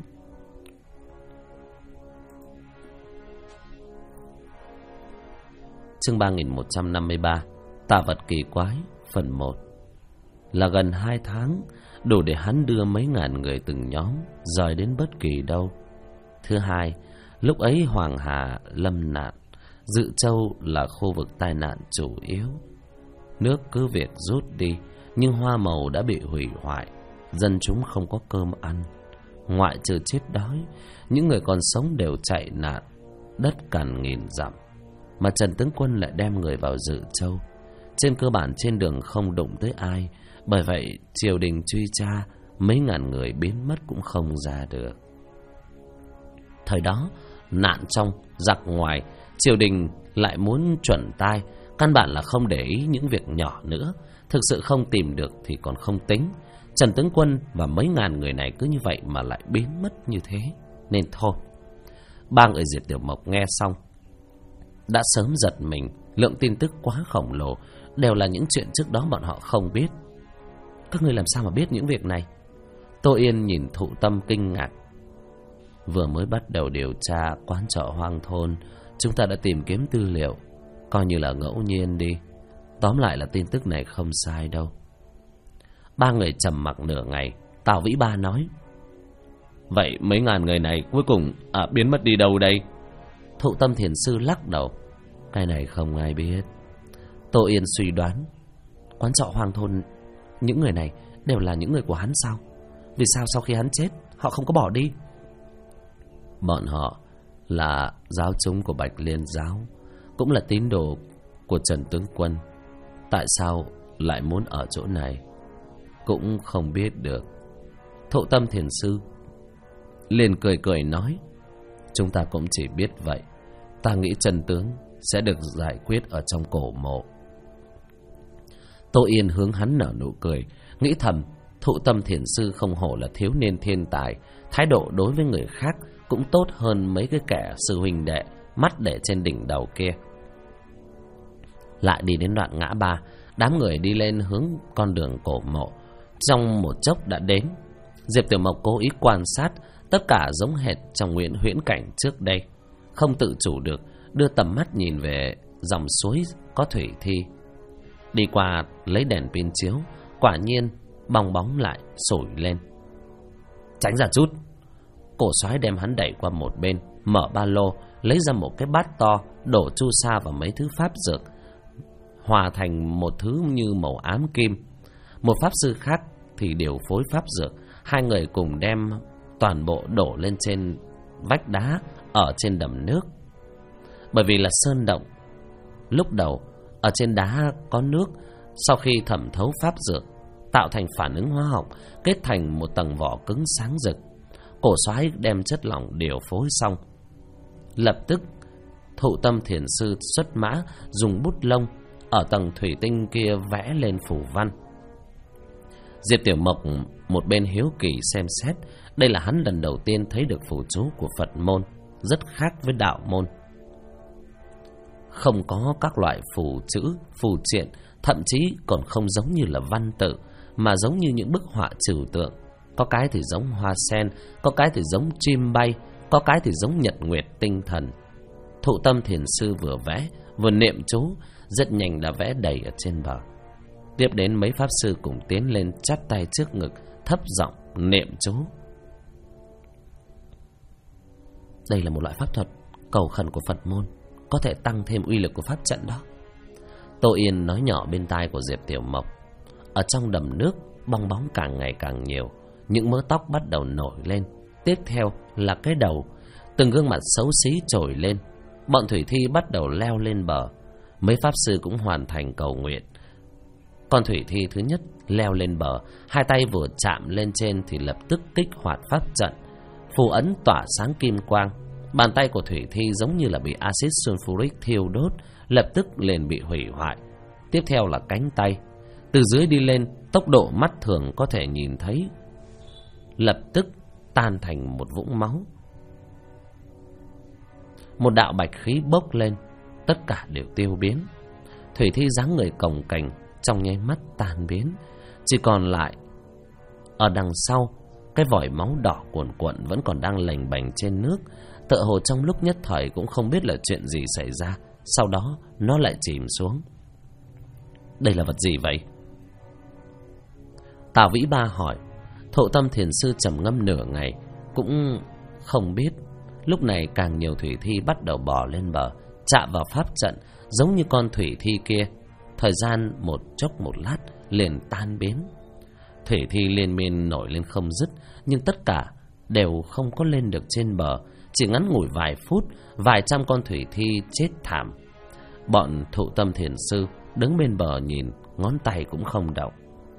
Chương 3153 Tà vật kỳ quái phần 1. Là gần 2 tháng, đủ để hắn đưa mấy ngàn người từng nhóm rời đến bất kỳ đâu. Thứ hai, lúc ấy Hoàng Hà lâm nạn, Dự Châu là khu vực tai nạn chủ yếu. Nước cứ việc rút đi, nhưng hoa màu đã bị hủy hoại, dân chúng không có cơm ăn. Ngoại trừ chết đói, những người còn sống đều chạy nạn, đất cằn nghìn dặm. Mà Trần tướng quân lại đem người vào Dự Châu. Trên cơ bản trên đường không đụng tới ai, bởi vậy triều đình truy tra, mấy ngàn người biến mất cũng không ra được. Thời đó nạn trong giặc ngoài, triều đình lại muốn chuẩn tai, căn bản là không để ý những việc nhỏ nữa. Thực sự không tìm được thì còn không tính, Trần tướng quân và mấy ngàn người này cứ như vậy mà lại biến mất như thế. Nên thôi. Ba người Diệp Tiểu Mộc nghe xong đã sớm giật mình. Lượng tin tức quá khổng lồ, đều là những chuyện trước đó bọn họ không biết. Các ngươi làm sao mà biết những việc này? Tô Yên nhìn Thụ Tâm kinh ngạc. Vừa mới bắt đầu điều tra quán trọ hoang thôn, chúng ta đã tìm kiếm tư liệu, coi như là ngẫu nhiên đi. Tóm lại là tin tức này không sai đâu. Ba người trầm mặc nửa ngày. Tào Vĩ Ba nói: vậy mấy ngàn người này cuối cùng biến mất đi đâu đây? Thụ Tâm Thiền Sư lắc đầu: cái này không ai biết. Tô Yên suy đoán: quán trọ hoang thôn, những người này đều là những người của hắn sao? Vì sao sau khi hắn chết họ không có bỏ đi? Bọn họ là giáo chúng của Bạch Liên giáo, cũng là tín đồ của Trần tướng quân. Tại sao lại muốn ở chỗ này cũng không biết được. Thụ Tâm Thiền Sư liền cười cười nói: chúng ta cũng chỉ biết vậy. Ta nghĩ chân tướng sẽ được giải quyết ở trong cổ mộ. Tô Yên hướng hắn nở nụ cười, nghĩ thầm: Thụ Tâm Thiền Sư không hổ là thiếu niên thiên tài, thái độ đối với người khác cũng tốt hơn mấy cái kẻ sư huynh đệ mắt để trên đỉnh đầu kia. Lại đi đến đoạn ngã ba, đám người đi lên hướng con đường cổ mộ. Trong một chốc đã đến. Diệp Tiểu Mộc cố ý quan sát, tất cả giống hệt trong Nguyễn huyễn cảnh trước đây. Không tự chủ được, đưa tầm mắt nhìn về dòng suối có thủy thi. Đi qua lấy đèn pin chiếu, quả nhiên bong bóng lại sổi lên. Tránh ra chút. Cổ soái đem hắn đẩy qua một bên, mở ba lô, lấy ra một cái bát to, đổ chu sa và mấy thứ pháp dược, hòa thành một thứ như màu ám kim. Một pháp sư khác thì điều phối pháp dược. Hai người cùng đem toàn bộ đổ lên trên vách đá ở trên đầm nước. Bởi vì là sơn động, lúc đầu ở trên đá có nước, sau khi thẩm thấu pháp dược tạo thành phản ứng hóa học, kết thành một tầng vỏ cứng sáng rực. Cổ soái đem chất lỏng điều phối xong, lập tức Thụ Tâm Thiền Sư xuất mã, dùng bút lông ở tầng thủy tinh kia vẽ lên phù văn. Diệp Tiểu Mộc một bên hiếu kỳ xem xét. Đây là hắn lần đầu tiên thấy được phù chú của Phật môn, rất khác với đạo môn. Không có các loại phù chữ, phù triện, thậm chí còn không giống như là văn tự, mà giống như những bức họa trừu tượng. Có cái thì giống hoa sen, có cái thì giống chim bay, có cái thì giống nhật nguyệt tinh thần. Thụ Tâm Thiền Sư vừa vẽ vừa niệm chú, rất nhanh đã vẽ đầy ở trên bờ. Tiếp đến mấy pháp sư cùng tiến lên, chắp tay trước ngực, thấp giọng niệm chú. Đây là một loại pháp thuật cầu khẩn của Phật môn, có thể tăng thêm uy lực của pháp trận đó. Tô Yên nói nhỏ bên tai của Diệp Tiểu Mộc. Ở trong đầm nước, bong bóng càng ngày càng nhiều, những mớ tóc bắt đầu nổi lên. Tiếp theo là cái đầu, từng gương mặt xấu xí trồi lên. Bọn thủy thi bắt đầu leo lên bờ. Mấy pháp sư cũng hoàn thành cầu nguyện. Con thủy thi thứ nhất leo lên bờ, hai tay vừa chạm lên trên thì lập tức kích hoạt pháp trận. Phù ấn tỏa sáng kim quang. Bàn tay của thủy thi giống như là bị axit sulfuric thiêu đốt, lập tức liền bị hủy hoại. Tiếp theo là cánh tay. Từ dưới đi lên, tốc độ mắt thường có thể nhìn thấy, lập tức tan thành một vũng máu. Một đạo bạch khí bốc lên, tất cả đều tiêu biến. Thủy thi dáng người cồng kềnh trong nháy mắt tan biến, chỉ còn lại ở đằng sau cái vòi máu đỏ cuồn cuộn vẫn còn đang lềnh bềnh trên nước. Tựa hồ trong lúc nhất thời cũng không biết là chuyện gì xảy ra, sau đó nó lại chìm xuống. Đây là vật gì vậy? Tào Vĩ Ba hỏi. Thụ Tâm Thiền Sư trầm ngâm nửa ngày cũng không biết. Lúc này càng nhiều thủy thi bắt đầu bò lên bờ, chạm vào pháp trận giống như con thủy thi kia. Thời gian một chốc một lát liền tan biến. Thủy thi liên miên nổi lên không dứt, nhưng tất cả đều không có lên được trên bờ. Chỉ ngắn ngủi vài phút, vài trăm con thủy thi chết thảm. Bọn Thụ Tâm Thiền Sư đứng bên bờ nhìn, ngón tay cũng không động.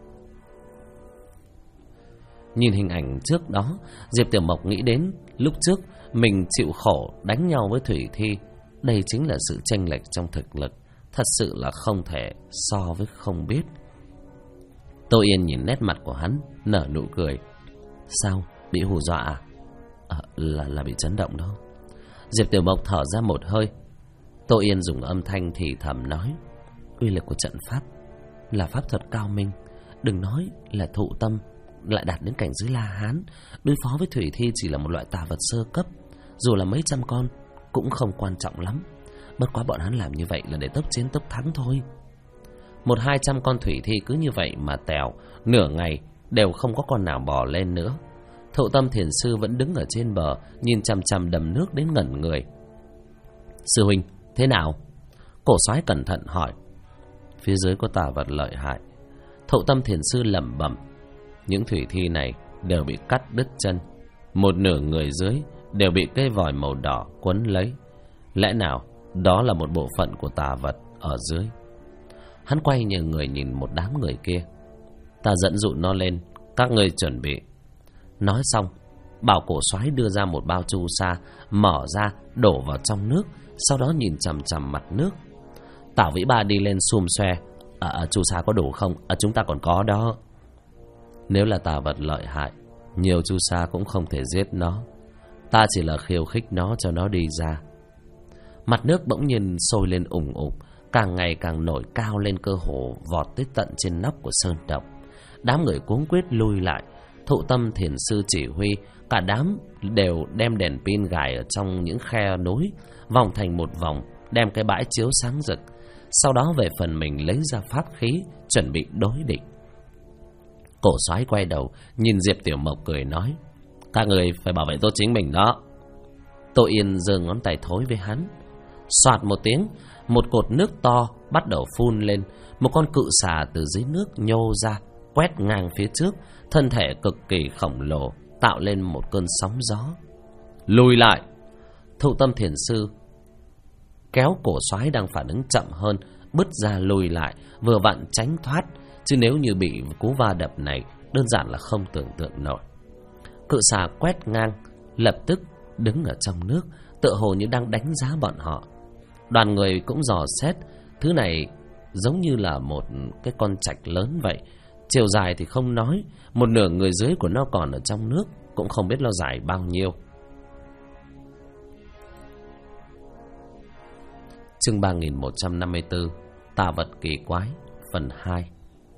Nhìn hình ảnh trước đó, Diệp Tiểu Mộc nghĩ đến lúc trước mình chịu khổ đánh nhau với thủy thi. Đây chính là sự chênh lệch trong thực lực, thật sự là không thể so với không biết. Tô Yên nhìn nét mặt của hắn, nở nụ cười. Sao, bị hù dọa à? Là bị chấn động đó. Diệp Tiểu Mộc thở ra một hơi. Tô Yên dùng âm thanh thì thầm nói, uy lực của trận pháp là pháp thuật cao minh. Đừng nói là Thụ Tâm lại đạt đến cảnh giới La Hán, đối phó với thủy thi chỉ là một loại tà vật sơ cấp. Dù là mấy trăm con cũng không quan trọng lắm. Bất quá bọn hắn làm như vậy là để tốc chiến tốc thắng thôi. 100-200 con thủy thi cứ như vậy mà tèo nửa ngày đều không có con nào bò lên nữa. Thụ Tâm Thiền Sư vẫn đứng ở trên bờ, nhìn chằm chằm đầm nước đến ngẩn người. Sư huynh, thế nào? Cổ soái cẩn thận hỏi. Phía dưới có tà vật lợi hại. Thụ Tâm Thiền Sư lẩm bẩm. Những thủy thi này đều bị cắt đứt chân, một nửa người dưới đều bị cây vòi màu đỏ quấn lấy. Lẽ nào đó là một bộ phận của tà vật ở dưới? Hắn quay nhờ người nhìn một đám người kia. Ta dẫn dụ nó lên, các ngươi chuẩn bị. Nói xong, bảo cổ soái đưa ra một bao chu sa, mở ra đổ vào trong nước, sau đó nhìn chằm chằm mặt nước. Tảo Vĩ Ba đi lên xum xoe. Chu sa có đủ không? Chúng ta còn có đó. Nếu là tà vật lợi hại, nhiều chu sa cũng không thể giết nó. Ta chỉ là khiêu khích nó cho nó đi ra. Mặt nước bỗng nhiên sôi lên ủng ục, càng ngày càng nổi cao lên, cơ hồ vọt tới tận trên nóc của sơn động. Đám người cuống quýt lui lại. Thụ Tâm Thiền Sư chỉ huy, cả đám đều đem đèn pin gài ở trong những khe núi, vòng thành một vòng, đem cái bãi chiếu sáng rực. Sau đó về phần mình lấy ra pháp khí, chuẩn bị đối địch. Cổ soái quay đầu nhìn Diệp Tiểu Mộc cười nói, các người phải bảo vệ tốt chính mình đó. Tô Yên giơ ngón tay thối với hắn. Soạt một tiếng, một cột nước to bắt đầu phun lên. Một con cự xà từ dưới nước nhô ra, quét ngang phía trước, thân thể cực kỳ khổng lồ, tạo lên một cơn sóng gió. Lùi lại! Thụ Tâm Thiền Sư kéo cổ soái đang phản ứng chậm hơn, bứt ra lùi lại, vừa vặn tránh thoát. Chứ nếu như bị cú va đập này, đơn giản là không tưởng tượng nổi. Cự xà quét ngang, lập tức đứng ở trong nước, tựa hồ như đang đánh giá bọn họ. Đoàn người cũng dò xét, thứ này giống như là một cái con trạch lớn vậy. Chiều dài thì không nói, một nửa người dưới của nó còn ở trong nước, cũng không biết nó dài bao nhiêu. Chương 3154, Tà vật kỳ quái, phần 2.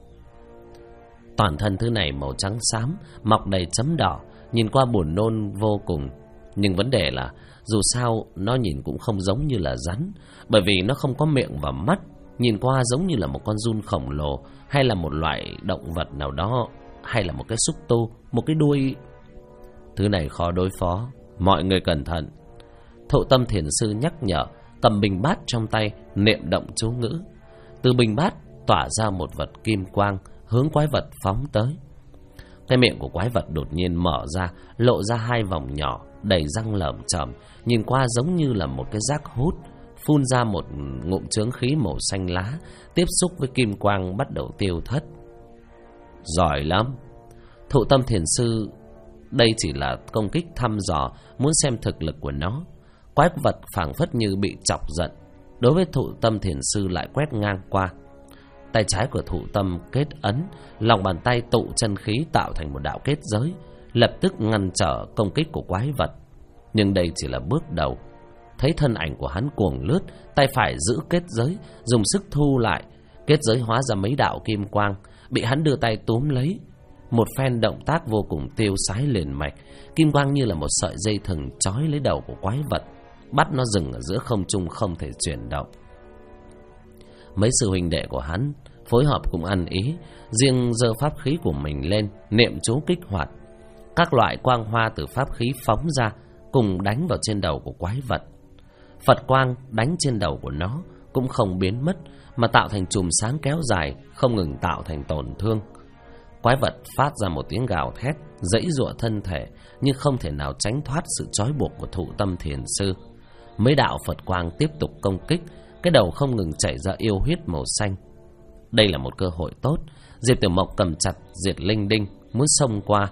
Toàn thân thứ này màu trắng xám, mọc đầy chấm đỏ, nhìn qua buồn nôn vô cùng. Nhưng vấn đề là dù sao nó nhìn cũng không giống như là rắn, bởi vì nó không có miệng và mắt, nhìn qua giống như là một con giun khổng lồ, hay là một loại động vật nào đó, hay là một cái xúc tu, một cái đuôi. Thứ này khó đối phó, mọi người cẩn thận. Thụ Tâm Thiền Sư nhắc nhở, cầm bình bát trong tay, niệm động chú ngữ. Từ bình bát tỏa ra một vật kim quang, hướng quái vật phóng tới. Cái miệng của quái vật đột nhiên mở ra, lộ ra hai vòng nhỏ, đầy răng lởm chởm, nhìn qua giống như là một cái rác hút, phun ra một ngụm chướng khí màu xanh lá, tiếp xúc với kim quang bắt đầu tiêu thất. Giỏi lắm! Thụ Tâm Thiền Sư đây chỉ là công kích thăm dò, muốn xem thực lực của nó. Quái vật phảng phất như bị chọc giận, đối với Thụ Tâm Thiền Sư lại quét ngang qua. Tay trái của Thụ Tâm kết ấn, lòng bàn tay tụ chân khí tạo thành một đạo kết giới, lập tức ngăn trở công kích của quái vật. Nhưng đây chỉ là bước đầu. Thấy thân ảnh của hắn cuồng lướt, tay phải giữ kết giới, dùng sức thu lại. Kết giới hóa ra mấy đạo kim quang, bị hắn đưa tay túm lấy. Một phen động tác vô cùng tiêu sái liền mạch, kim quang như là một sợi dây thừng trói lấy đầu của quái vật, bắt nó dừng ở giữa không trung không thể chuyển động. Mấy sư huynh đệ của hắn phối hợp cũng ăn ý, riêng giơ pháp khí của mình lên, niệm chú kích hoạt. Các loại quang hoa từ pháp khí phóng ra, cùng đánh vào trên đầu của quái vật. Phật quang đánh trên đầu của nó cũng không biến mất, mà tạo thành chùm sáng kéo dài, không ngừng tạo thành tổn thương. Quái vật phát ra một tiếng gào thét, giãy giụa thân thể, nhưng không thể nào tránh thoát sự trói buộc của Thụ Tâm Thiền Sư. Mấy đạo Phật quang tiếp tục công kích, cái đầu không ngừng chảy ra yêu huyết màu xanh. Đây là một cơ hội tốt. Diệp Tiểu Mộc cầm chặt Diệt Linh Đinh, muốn xông qua,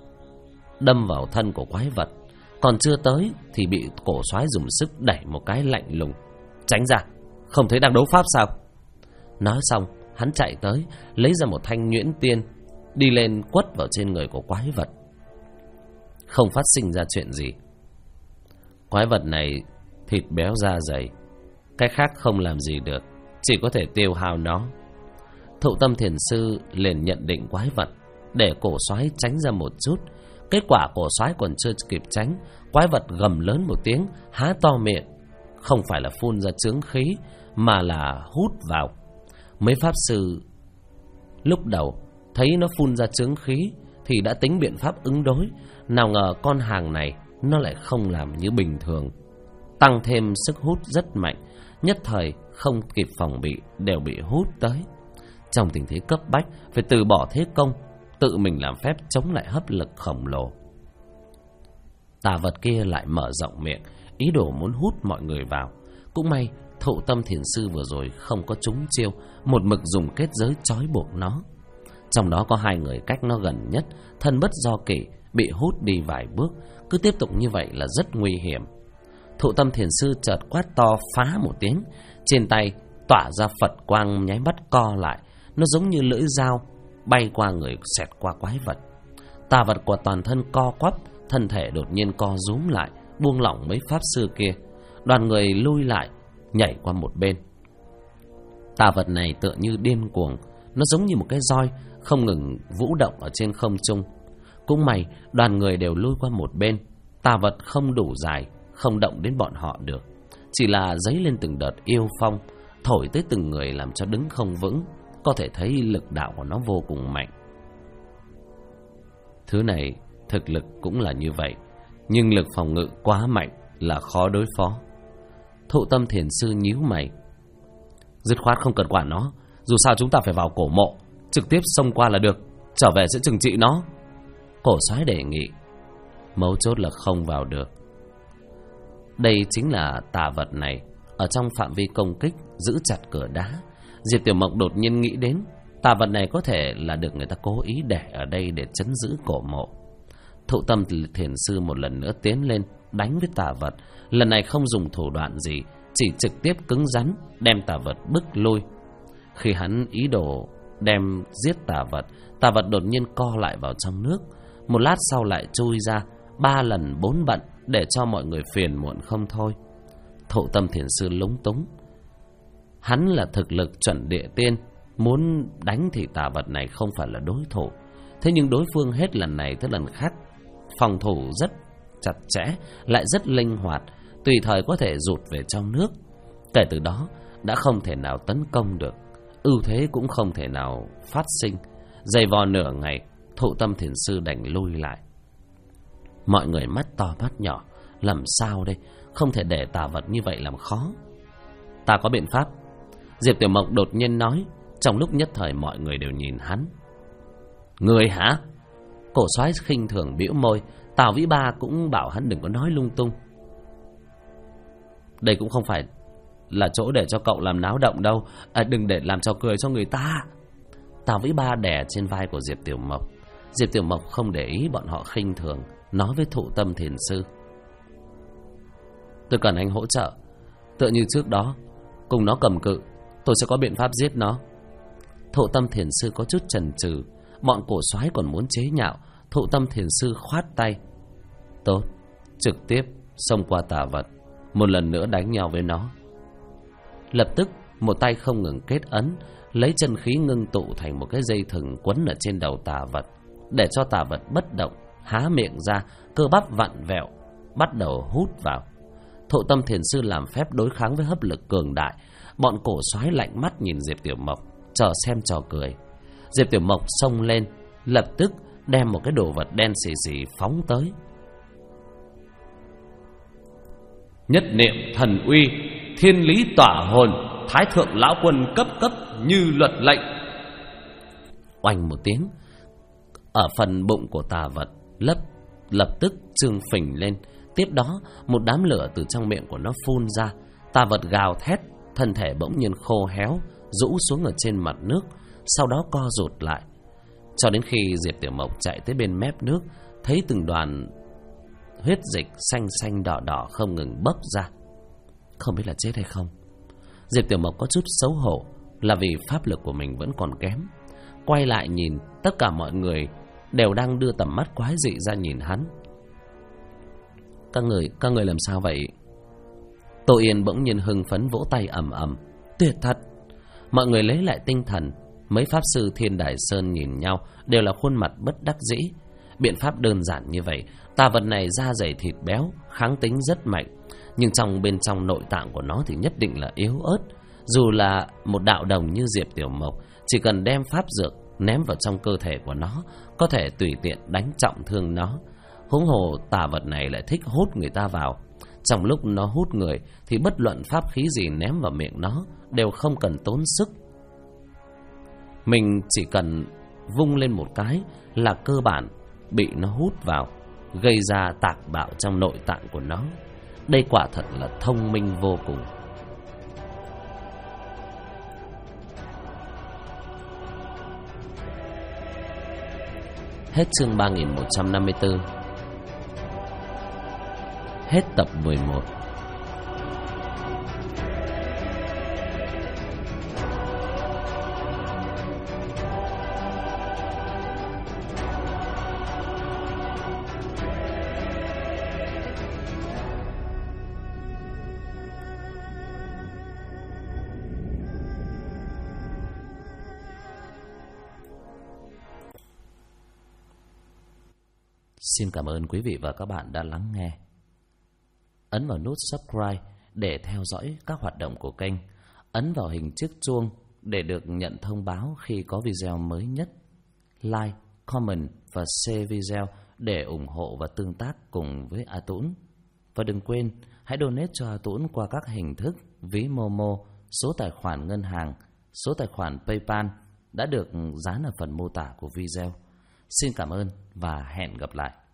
đâm vào thân của quái vật. Còn chưa tới thì bị cổ soái dùng sức đẩy một cái lạnh lùng. Tránh ra, không thấy đang đấu pháp sao? Nói xong, hắn chạy tới, lấy ra một thanh nhuyễn tiên, đi lên quất vào trên người của quái vật. Không phát sinh ra chuyện gì. Quái vật này thịt béo da dày, cái khác không làm gì được, chỉ có thể tiêu hao nó. Thụ Tâm Thiền Sư liền nhận định quái vật, để cổ soái tránh ra một chút. Kết quả cổ soái còn chưa kịp tránh, quái vật gầm lớn một tiếng, há to miệng, không phải là phun ra chướng khí mà là hút vào. Mấy pháp sư lúc đầu thấy nó phun ra chướng khí thì đã tính biện pháp ứng đối, nào ngờ con hàng này nó lại không làm như bình thường, tăng thêm sức hút rất mạnh, nhất thời không kịp phòng bị đều bị hút tới. Trong tình thế cấp bách phải từ bỏ thế công, tự mình làm phép chống lại hấp lực khổng lồ. Tà vật kia lại mở rộng miệng, ý đồ muốn hút mọi người vào. Cũng may Thụ Tâm Thiền Sư vừa rồi không có trúng chiêu, một mực dùng kết giới trói buộc nó. Trong đó có 2 người cách nó gần nhất, thân bất do kỷ, bị hút đi vài bước. Cứ tiếp tục như vậy là rất nguy hiểm. Thụ Tâm Thiền Sư chợt quát to phá một tiếng, trên tay tỏa ra Phật quang nháy mắt co lại, nó giống như lưỡi dao bay qua người, xẹt qua quái vật. Tà vật của toàn thân co quắp, thân thể đột nhiên co rúm lại, buông lỏng mấy pháp sư kia. Đoàn người lui lại, nhảy qua một bên. Tà vật này tựa như điên cuồng, nó giống như một cái roi không ngừng vũ động ở trên không trung. Cũng may đoàn người đều lui qua một bên. Tà vật không đủ dài, không động đến bọn họ được, chỉ là dấy lên từng đợt yêu phong, thổi tới từng người làm cho đứng không vững. Có thể thấy lực đạo của nó vô cùng mạnh. Thứ này thực lực cũng là như vậy, nhưng lực phòng ngự quá mạnh, là khó đối phó. Thụ Tâm Thiền Sư nhíu mày. Dứt khoát không cần quản nó, dù sao chúng ta phải vào cổ mộ, trực tiếp xông qua là được, trở về sẽ trừng trị nó. Cổ soái đề nghị. Mấu chốt là không vào được. Đây chính là tà vật này ở trong phạm vi công kích, giữ chặt cửa đá. Diệp Tiểu Mộng đột nhiên nghĩ đến, tà vật này có thể là được người ta cố ý để ở đây để trấn giữ cổ mộ. Thụ Tâm Thiền Sư một lần nữa tiến lên đánh với tà vật. Lần này không dùng thủ đoạn gì, chỉ trực tiếp cứng rắn đem tà vật bức lui. Khi hắn ý đồ đem giết tà vật đột nhiên co lại vào trong nước. Một lát sau lại chui ra, 3 lần 4 bận, để cho mọi người phiền muộn không thôi. Thụ Tâm Thiền Sư lúng túng. Hắn là thực lực chuẩn địa tiên, muốn đánh thì tà vật này không phải là đối thủ. Thế nhưng đối phương hết lần này tới lần khác phòng thủ rất chặt chẽ, lại rất linh hoạt, tùy thời có thể rụt về trong nước. Kể từ đó đã không thể nào tấn công được, ưu thế cũng không thể nào phát sinh. Dày vò nửa ngày, Thụ Tâm Thiền Sư đành lui lại. Mọi người mắt to mắt nhỏ, làm sao đây? Không thể để tà vật như vậy làm khó. Ta có biện pháp. Diệp Tiểu Mộng đột nhiên nói. Trong lúc nhất thời mọi người đều nhìn hắn. Người hả? Cổ soái khinh thường bĩu môi. Tào Vĩ Ba cũng bảo hắn đừng có nói lung tung. Đây cũng không phải là chỗ để cho cậu làm náo động đâu. Đừng để làm trò cười cho người ta. Tào Vĩ Ba đè trên vai của Diệp Tiểu Mộng. Diệp Tiểu Mộng không để ý bọn họ khinh thường, nói với Thụ Tâm Thiền Sư. Tôi cần anh hỗ trợ. Tựa như trước đó, cùng nó cầm cự, tôi sẽ có biện pháp giết nó. Thụ Tâm Thiền Sư có chút chần chừ. Bọn cổ soái còn muốn chế nhạo. Thụ Tâm Thiền Sư khoát tay. Tốt, trực tiếp xông qua tà vật, một lần nữa đánh nhau với nó. Lập tức một tay không ngừng kết ấn, lấy chân khí ngưng tụ thành một cái dây thừng quấn ở trên đầu tà vật, để cho tà vật bất động, há miệng ra, cơ bắp vặn vẹo, bắt đầu hút vào. Thụ Tâm Thiền Sư làm phép đối kháng với hấp lực cường đại. Bọn cổ soái lạnh mắt nhìn Diệp Tiểu Mộng, chờ xem trò cười. Diệp Tiểu Mộng xông lên, lập tức đem một cái đồ vật đen xì xì phóng tới. Nhất niệm thần uy, thiên lý tỏa hồn, thái thượng lão quân cấp cấp như luật lệnh. Oanh một tiếng, ở phần bụng của tà vật lập tức trương phình lên. Tiếp đó một đám lửa từ trong miệng của nó phun ra. Tà vật gào thét, thân thể bỗng nhiên khô héo, rũ xuống ở trên mặt nước, sau đó co rụt lại. Cho đến khi Diệp Tiểu Mộng chạy tới bên mép nước, thấy từng đoàn huyết dịch xanh xanh đỏ đỏ không ngừng bốc ra. Không biết là chết hay không. Diệp Tiểu Mộng có chút xấu hổ, là vì pháp lực của mình vẫn còn kém. Quay lại nhìn, tất cả mọi người đều đang đưa tầm mắt quái dị ra nhìn hắn. Các người làm sao vậy? Tô Yên bỗng nhiên hưng phấn vỗ tay ầm ầm. Tuyệt thật! Mọi người lấy lại tinh thần. Mấy pháp sư Thiên Đài Sơn nhìn nhau, đều là khuôn mặt bất đắc dĩ. Biện pháp đơn giản như vậy, tà vật này da dày thịt béo, kháng tính rất mạnh, nhưng bên trong nội tạng của nó thì nhất định là yếu ớt. Dù là một đạo đồng như Diệp Tiểu Mộc, chỉ cần đem pháp dược ném vào trong cơ thể của nó, có thể tùy tiện đánh trọng thương nó. Huống hồ tà vật này lại thích hút người ta vào. Trong lúc nó hút người thì bất luận pháp khí gì ném vào miệng nó đều không cần tốn sức. Mình chỉ cần vung lên một cái là cơ bản bị nó hút vào, gây ra tạc bạo trong nội tạng của nó. Đây quả thật là thông minh vô cùng. Hết chương 3154. Hết tập 11. Xin cảm ơn quý vị và các bạn đã lắng nghe. Ấn vào nút subscribe để theo dõi các hoạt động của kênh. Ấn vào hình chiếc chuông để được nhận thông báo khi có video mới nhất. Like, comment và share video để ủng hộ và tương tác cùng với A Tũng. Và đừng quên, hãy donate cho A Tũng qua các hình thức ví Momo, số tài khoản ngân hàng, số tài khoản PayPal đã được dán ở phần mô tả của video. Xin cảm ơn và hẹn gặp lại.